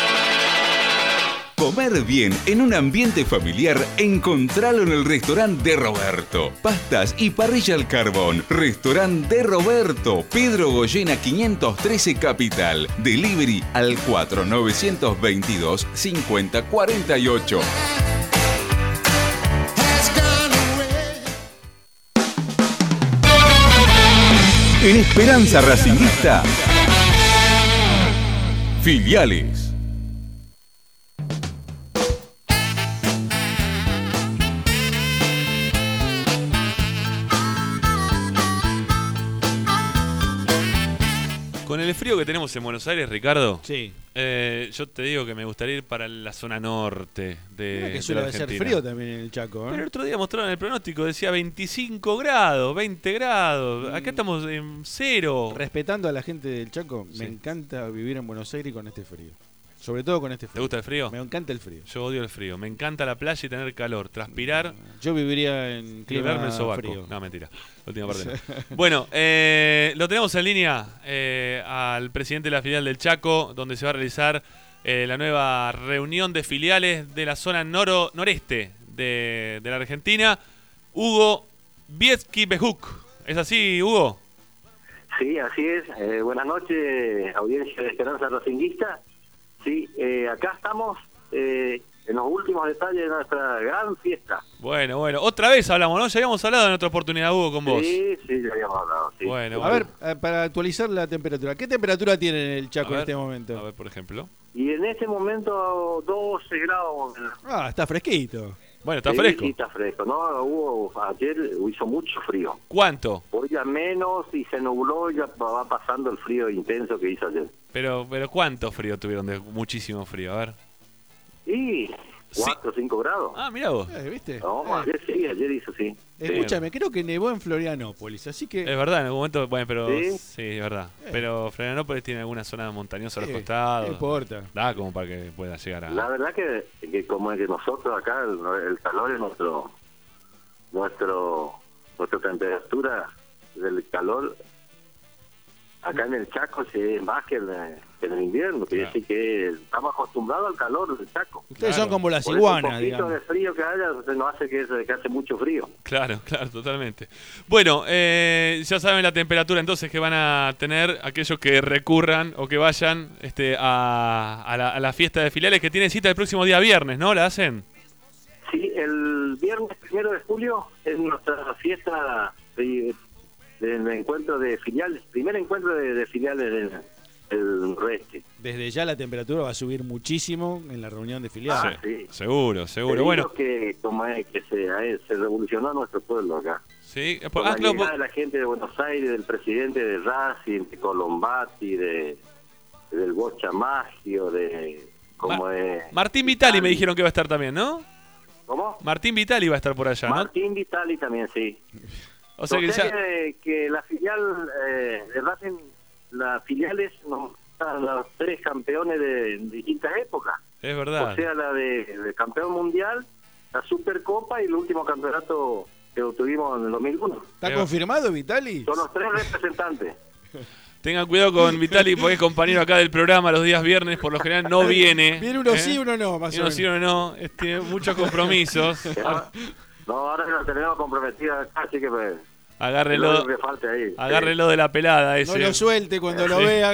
Comer bien en un ambiente familiar, encontralo en el restaurante de Roberto. Pastas y parrilla al carbón. Restaurante de Roberto, Pedro Goyena quinientos trece, Capital. Delivery al cuatro nueve veintidós cincuenta cuarenta y ocho. En Esperanza Racinguista, filiales. Con el frío que tenemos en Buenos Aires, Ricardo, sí. eh, yo te digo que me gustaría ir para la zona norte de, Mira que de suele la ser Argentina. frío también en el Chaco, ¿eh? Pero el otro día mostraron el pronóstico, decía veinticinco grados, veinte grados. Acá estamos en cero. Respetando a la gente del Chaco, Sí. me encanta vivir en Buenos Aires con este frío. Sobre todo con este frío. ¿Te gusta el frío? Me encanta el frío. Yo odio el frío. Me encanta la playa y tener calor, transpirar. Yo viviría en Y clima verme el sobaco. frío. No, mentira. La última parte no. Bueno, eh, lo tenemos en línea eh, al presidente de la filial del Chaco, donde se va a realizar eh, la nueva reunión de filiales de la zona noro, noreste de, de la Argentina. Hugo Bietzky Bejuk. ¿Es así, Hugo? Sí, así es. Eh, buenas noches, audiencia de Esperanza Racinguista. Sí, eh, acá estamos eh, en los últimos detalles de nuestra gran fiesta. Bueno, bueno. Otra vez hablamos, ¿no? Ya habíamos hablado en otra oportunidad, Hugo, con vos. Sí, sí, ya habíamos hablado. Sí. Bueno, A bueno. ver, eh, para actualizar la temperatura, ¿qué temperatura tiene el Chaco A ver, en este momento? A ver, por ejemplo. Y en en este momento doce grados. Ah, está fresquito. Bueno, está Sí, fresco. Sí, está fresco. No, hubo, ayer hizo mucho frío. ¿Cuánto? Hoy ya menos y se nubló y ya va pasando el frío intenso que hizo ayer. Pero, pero ¿cuánto frío tuvieron? De muchísimo frío, a ver. Y cuatro o cinco grados. Ah, mira vos. Eh, ¿Viste? No, Eh, ayer sí, ayer hizo sí. Escúchame, creo que nevó en Florianópolis, así que... Es verdad, en algún momento, bueno, pero sí, ¿Sí? es verdad. Eh. Pero Florianópolis tiene alguna zona montañosa a los Sí, costados. no importa. Da como para que pueda llegar a... La verdad que, que como es que nosotros acá, el, el calor es nuestro, nuestro, nuestra temperatura del calor, acá en el Chaco sí, es más que en, que en el invierno, quiere Claro. decir que estamos acostumbrados al calor del Chaco. Ustedes Claro. son como las Por eso un iguanas, poquito digamos. de frío que haya se nos hace que, que hace mucho frío. Claro, claro, totalmente. Bueno, eh, ya saben la temperatura entonces que van a tener aquellos que recurran o que vayan este, a, a, la, a la fiesta de filiales que tiene cita el próximo día viernes, ¿no? ¿La hacen? Sí, el viernes primero de julio es nuestra fiesta de- del encuentro de filiales, primer encuentro de, de filiales del, del noroeste. Desde ya la temperatura va a subir muchísimo en la reunión de filiales. Ah, sí. Seguro, Te seguro. digo Bueno, que como es que se, eh, se revolucionó nuestro pueblo acá. sí. Con Ah, la claro, llegada de la gente de Buenos Aires, del presidente de Racing, de Colombati, de del Bocha Magio, de como Ma- es Martín Vitali me dijeron que va a estar también, ¿no? ¿Cómo? Martín Vitali va a estar por allá, ¿no? Martín Vitali también, sí. O sea que ya... que, que la filial eh, de Racing, las filiales nos dan los tres campeones de, de distintas épocas. Es verdad. O sea, la de, de campeón mundial, la Supercopa y el último campeonato que obtuvimos en el dos mil uno. ¿Está Eh, confirmado, Vitali? Son los tres representantes. Tengan cuidado con Vitali porque es compañero acá del programa los días viernes, por lo general no viene. Viene uno ¿eh? sí, uno no, más Y o uno menos. sí, uno no. Es- Tiene muchos compromisos. No, ahora que nos tenemos comprometidos acá, así que pues, Agárrenlo, lo que falte ahí. agárrenlo de la pelada ese. No lo suelte cuando lo Sí. vean.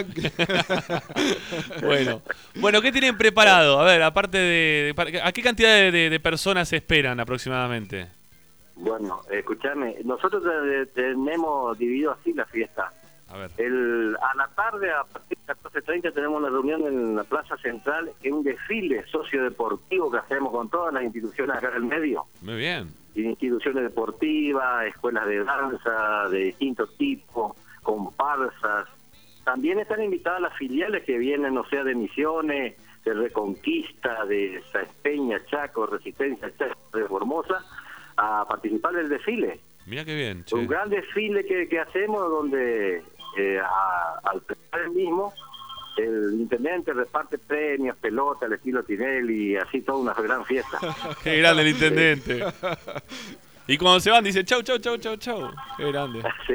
Bueno, bueno, ¿qué tienen preparado? A ver, aparte de... de- ¿A qué cantidad de, de- de personas esperan aproximadamente? Bueno, escúchame, nosotros te- tenemos dividido así la fiesta. A ver. El, a la tarde, a partir de catorce treinta, tenemos una reunión en la Plaza Central, que es un desfile sociodeportivo que hacemos con todas las instituciones acá del medio. Muy bien. Instituciones deportivas, escuelas de danza de distintos tipos, comparsas. También están invitadas las filiales que vienen, o sea, de Misiones, de Reconquista, de Saespeña, Chaco, Resistencia, Chaco, de Formosa, a participar del desfile. Mira qué bien, che. Un gran desfile que, que hacemos donde eh, a- al terminar el mismo, el intendente reparte premios, pelotas, al estilo Tinelli, y así toda una gran fiesta. Qué grande el intendente. Y cuando se van dice chau, chau, chau, chau, chau. Qué grande. Sí.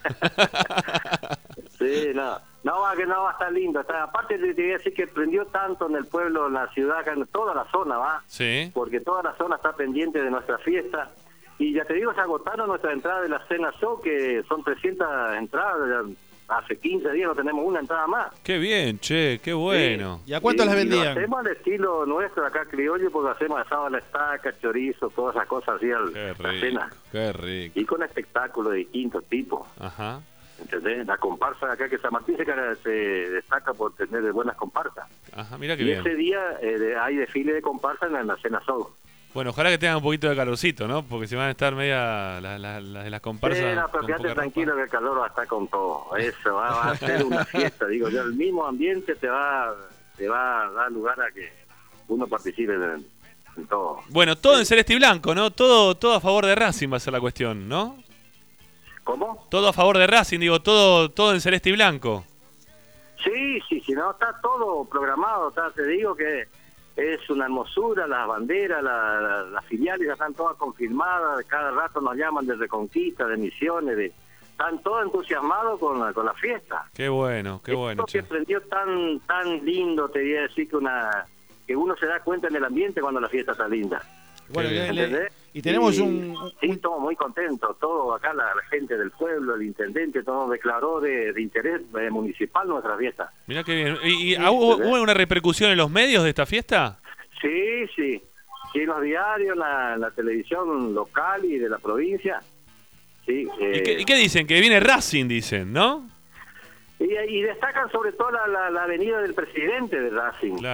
Sí, no. No, va que no va a estar lindo. Está, aparte te te voy a decir que prendió tanto en el pueblo, en la ciudad, acá en toda la zona, va. Sí. Porque toda la zona está pendiente de nuestra fiesta. Y ya te digo, se agotaron nuestras entradas de la Cena Show, que son trescientas entradas. ya hace quince días no tenemos una entrada más. Qué bien, che, qué bueno. ¿Y a cuánto Y- las y vendían? Lo hacemos al estilo nuestro acá criollo, porque hacemos asado a la estaca, chorizo, todas esas cosas así al Qué la cena. rico, qué rico. Y con espectáculos de distintos tipos. Ajá. ¿Entendés? La comparsa de acá, que San Martín se, cara- se destaca por tener buenas comparsas. Ajá, mira qué Y bien. ese día eh, de- hay desfile de comparsa en la, en la Cena Show. Bueno, ojalá que tengan un poquito de calorcito, ¿no? Porque si van a estar media las la, la de las comparsas. Sí, no, pero con quédate poca tranquilo que el calor va a estar con todo. Eso va, va a ser una fiesta. Digo, ya el mismo ambiente te va, te va a dar lugar a que uno participe en, en todo. ropa. Bueno, todo en celeste y blanco, ¿no? Todo, todo a favor de Racing va a ser la cuestión, ¿no? ¿Cómo? Todo a favor de Racing, digo, todo, todo en celeste y blanco. Sí, sí, sí, no, está todo programado. Está, te digo que es una hermosura, las banderas, la- la- las filiales ya están todas confirmadas. Cada rato nos llaman de Reconquista, de Misiones, de están todos entusiasmados con la, con la fiesta. Qué bueno, qué bueno, Esto que che. prendió tan tan lindo, te voy a decir que una que uno se da cuenta en el ambiente cuando la fiesta está linda. Bueno, Qué bien. le- le- ¿Entendés? y tenemos Y- un, Sí, un- estamos muy contentos. Todo acá, la, la gente del pueblo, el intendente, todo declaró de, de interés eh, municipal nuestra fiesta. Mira qué bien. ¿Y, y ah, hubo, hubo una repercusión en los medios de esta fiesta? Sí, sí. Sí, en los diarios, la, la televisión local y de la provincia. Sí. ¿Y, eh, qué, y qué dicen? Que viene Racing, dicen, ¿no? y, y destacan sobre todo la, la, la venida del presidente de Racing. Claro.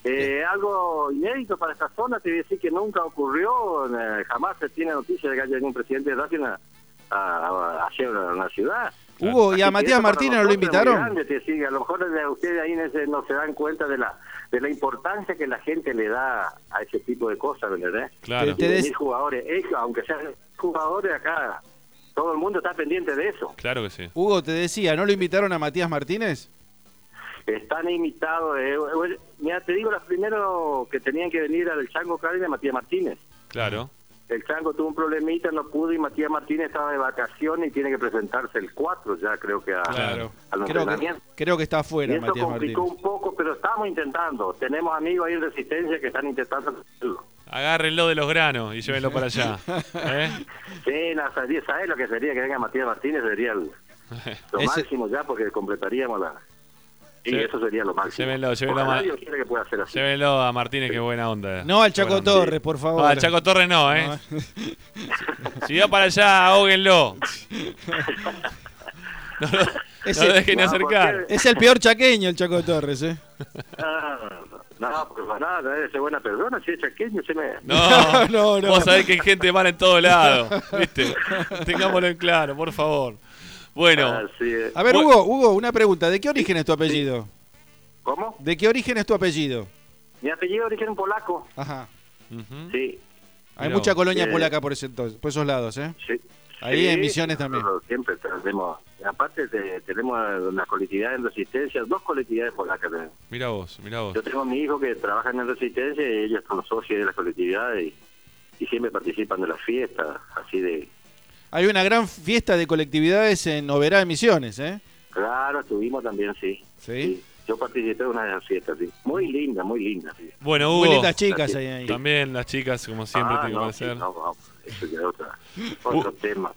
Eh, algo inédito para esta zona, te voy a decir que nunca ocurrió, eh, jamás se tiene noticia de que haya ningún presidente de Racing a, a, a hacer una, una ciudad. Hugo, ¿y a Así que Matías eso para Martínez no lo nosotros es muy invitaron? grande, te decía, a lo mejor de- ustedes ahí en ese no se dan cuenta de la de la importancia que la gente le da a ese tipo de cosas, ¿verdad? Claro. Te- te des- Venir jugadores, eh, aunque sean jugadores acá, todo el mundo está pendiente de eso. Claro que sí. Hugo, te decía, ¿no lo invitaron a Matías Martínez? Están imitados. Eh, eh, mira, te digo, los primeros que tenían que venir al Chango Cárdenas, Matías Martínez. Claro. El Chango tuvo un problemita, no pudo, y Matías Martínez estaba de vacaciones y tiene que presentarse el cuatro ya, creo que a, Claro. al Creo que, entrenamiento. creo que está Y afuera eso Matías complicó Martínez. un poco, pero estamos intentando. Tenemos amigos ahí en Resistencia que están intentando hacerlo. Agárrenlo de los granos y llévenlo para allá. ¿Eh? Sí, no, ¿sabes ¿sabes lo que sería que venga Matías Martínez? Sería el- lo Ese- máximo ya, porque completaríamos la... Y Sí. eso sería lo máximo. Llévenlo, llévenlo, Ojalá Ma- Dios quiera que pueda ser así. Llévenlo a Martínez, qué buena onda. No al Chaco Buena onda. Torres, por favor. No, al Chaco Torres no, ¿eh? Si va para allá, ahóguenlo. No, no, Ese- no dejen de No, acercar. porque- Es el peor chaqueño el Chaco Torres, ¿eh? Ah, no, porque para nada, debe ser buena persona, si es chaqueño, se me... No, No, no. Vos sabés que hay gente mala en todos lados, ¿viste? Tengámoslo en claro, por favor. Bueno, Así es. A ver, Bueno. Hugo, Hugo, una pregunta. ¿De qué origen es tu apellido? ¿Cómo? ¿De qué origen es tu apellido? Mi apellido de origen polaco. Ajá. ujú. Sí, Hay Mirá mucha vos. colonia Eh, polaca por, ese entonces, por esos lados, ¿eh? sí. Ahí Sí, en Misiones también. nosotros siempre tenemos... Aparte de- tenemos la colectividad en Resistencia, dos colectividades polacas tenemos. Mirá vos, mirá vos. Yo tengo a mi hijo que trabaja en Resistencia y ellos son socios de la colectividad y, y siempre participan de las fiestas, así de... Hay una gran fiesta de colectividades en Oberá de Misiones, ¿eh? Claro, estuvimos también, sí. Sí. Yo participé de una de las fiestas, sí. Muy linda, muy linda, sí. Bueno, Muy Hugo, lindas chicas ahí. ahí. también las chicas, como siempre, Ah, tienen que no, sí, aparecer. no, no, eso ya es otra, otro tema.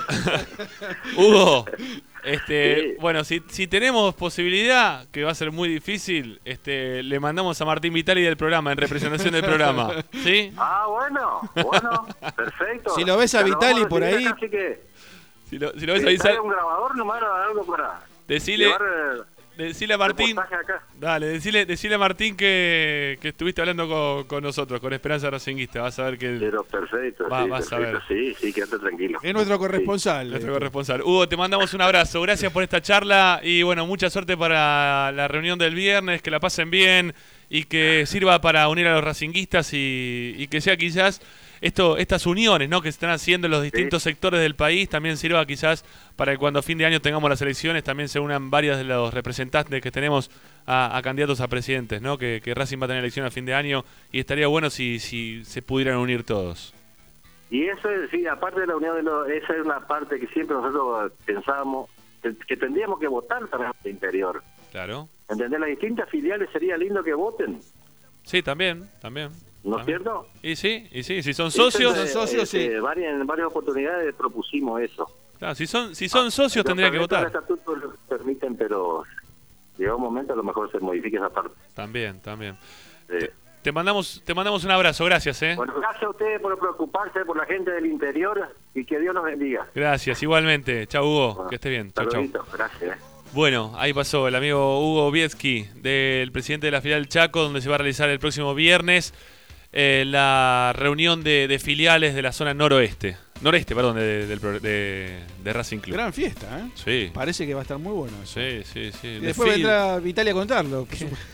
Hugo, este, Sí. bueno, si, si tenemos posibilidad, que va a ser muy difícil, este, le mandamos a Martín Vitali del programa, en representación del programa. ¿Sí? Ah, bueno, bueno, perfecto. Si lo ves a Ya Vitali vamos por recibir ahí- acá, Así que, Si lo, si lo ves si avisar, trae un grabador nomás algo para decile, llevar eh, decile a Martín. reportaje acá. Dale, decile, decile a Martín que, que estuviste hablando con, con nosotros, con Esperanza Racinguista. Vas a ver que Pero perfecto, Va- sí, vas a perfecto, ver. sí, sí, quédate tranquilo. Es nuestro corresponsal. nuestro eh. corresponsal. Hugo, te mandamos un abrazo. Gracias por esta charla y bueno, mucha suerte para la reunión del viernes. Que la pasen bien y que sirva para unir a los racinguistas y, y que sea quizás esto, estas uniones, ¿no?, que se están haciendo en los distintos sectores del país, también sirva quizás para que cuando a fin de año tengamos las elecciones también se unan varios de los representantes que tenemos a, a candidatos a presidentes, ¿no? Que, que Racing va a tener elección a fin de año y estaría bueno si, si se pudieran unir todos. Y eso es, sí, aparte de la unión de los, esa es una parte que siempre nosotros pensábamos que, que tendríamos que votar también al interior. Claro. ¿Entendés? Las distintas filiales sería lindo que voten, Sí, también, también. ¿no es también. cierto? Y sí, y sí, si son socios, Entonces, socios, este, sí. varias, en varias oportunidades propusimos eso. claro, si son, si son socios tendrían que Los votar. estatutos lo permiten, pero llega un momento a lo mejor se modifique esa parte. También, también. Eh, Te mandamos, te mandamos un abrazo, gracias, eh. Bueno, gracias a ustedes por preocuparse por la gente del interior y que Dios los bendiga. Gracias, igualmente. Chau, Hugo, Bueno, que esté bien. Chau, chau. saluditos, gracias. eh. Bueno, ahí pasó el amigo Hugo Bietzky, del presidente de la filial Chaco, donde se va a realizar el próximo viernes eh, la reunión de, de filiales de la zona noroeste. Noreste, perdón, de, del pro- de, de Racing Club. Gran fiesta, ¿eh? Sí, Parece que va a estar muy bueno eso. sí, sí, sí. Y De después fil- vendrá Vitalia a contarlo.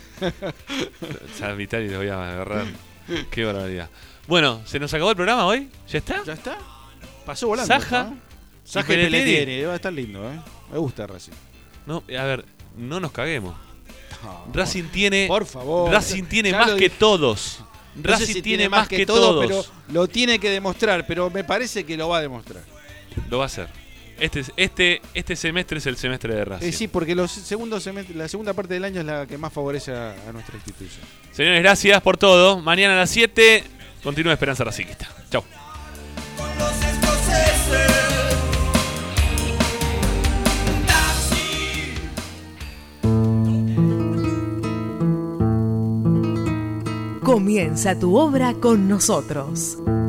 Ya, Vitali, lo voy a agarrar. Qué barbaridad. Bueno, ¿se nos acabó el programa hoy? ¿Ya está? ¿Ya está? Pasó volando. Saja ¿no? Saja y y Pelletieri. Pelletieri. Va a estar lindo, ¿eh? Me gusta Racing. No, a ver, no nos caguemos. No, Racing tiene, por favor. Racing tiene Ya más lo que dije. todos. No Racing sé si tiene más que, todos. todos, pero lo tiene que demostrar. Pero me parece que lo va a demostrar. Lo va a hacer. Este, es- este, este semestre es el semestre de Racing. Eh, sí, porque los segundos semestre- la segunda parte del año es la que más favorece a, a nuestra institución. Señores, gracias por todo. Mañana a las siete continúa Esperanza Racinguista. Chau. Con los escoceses. Comienza tu obra con nosotros.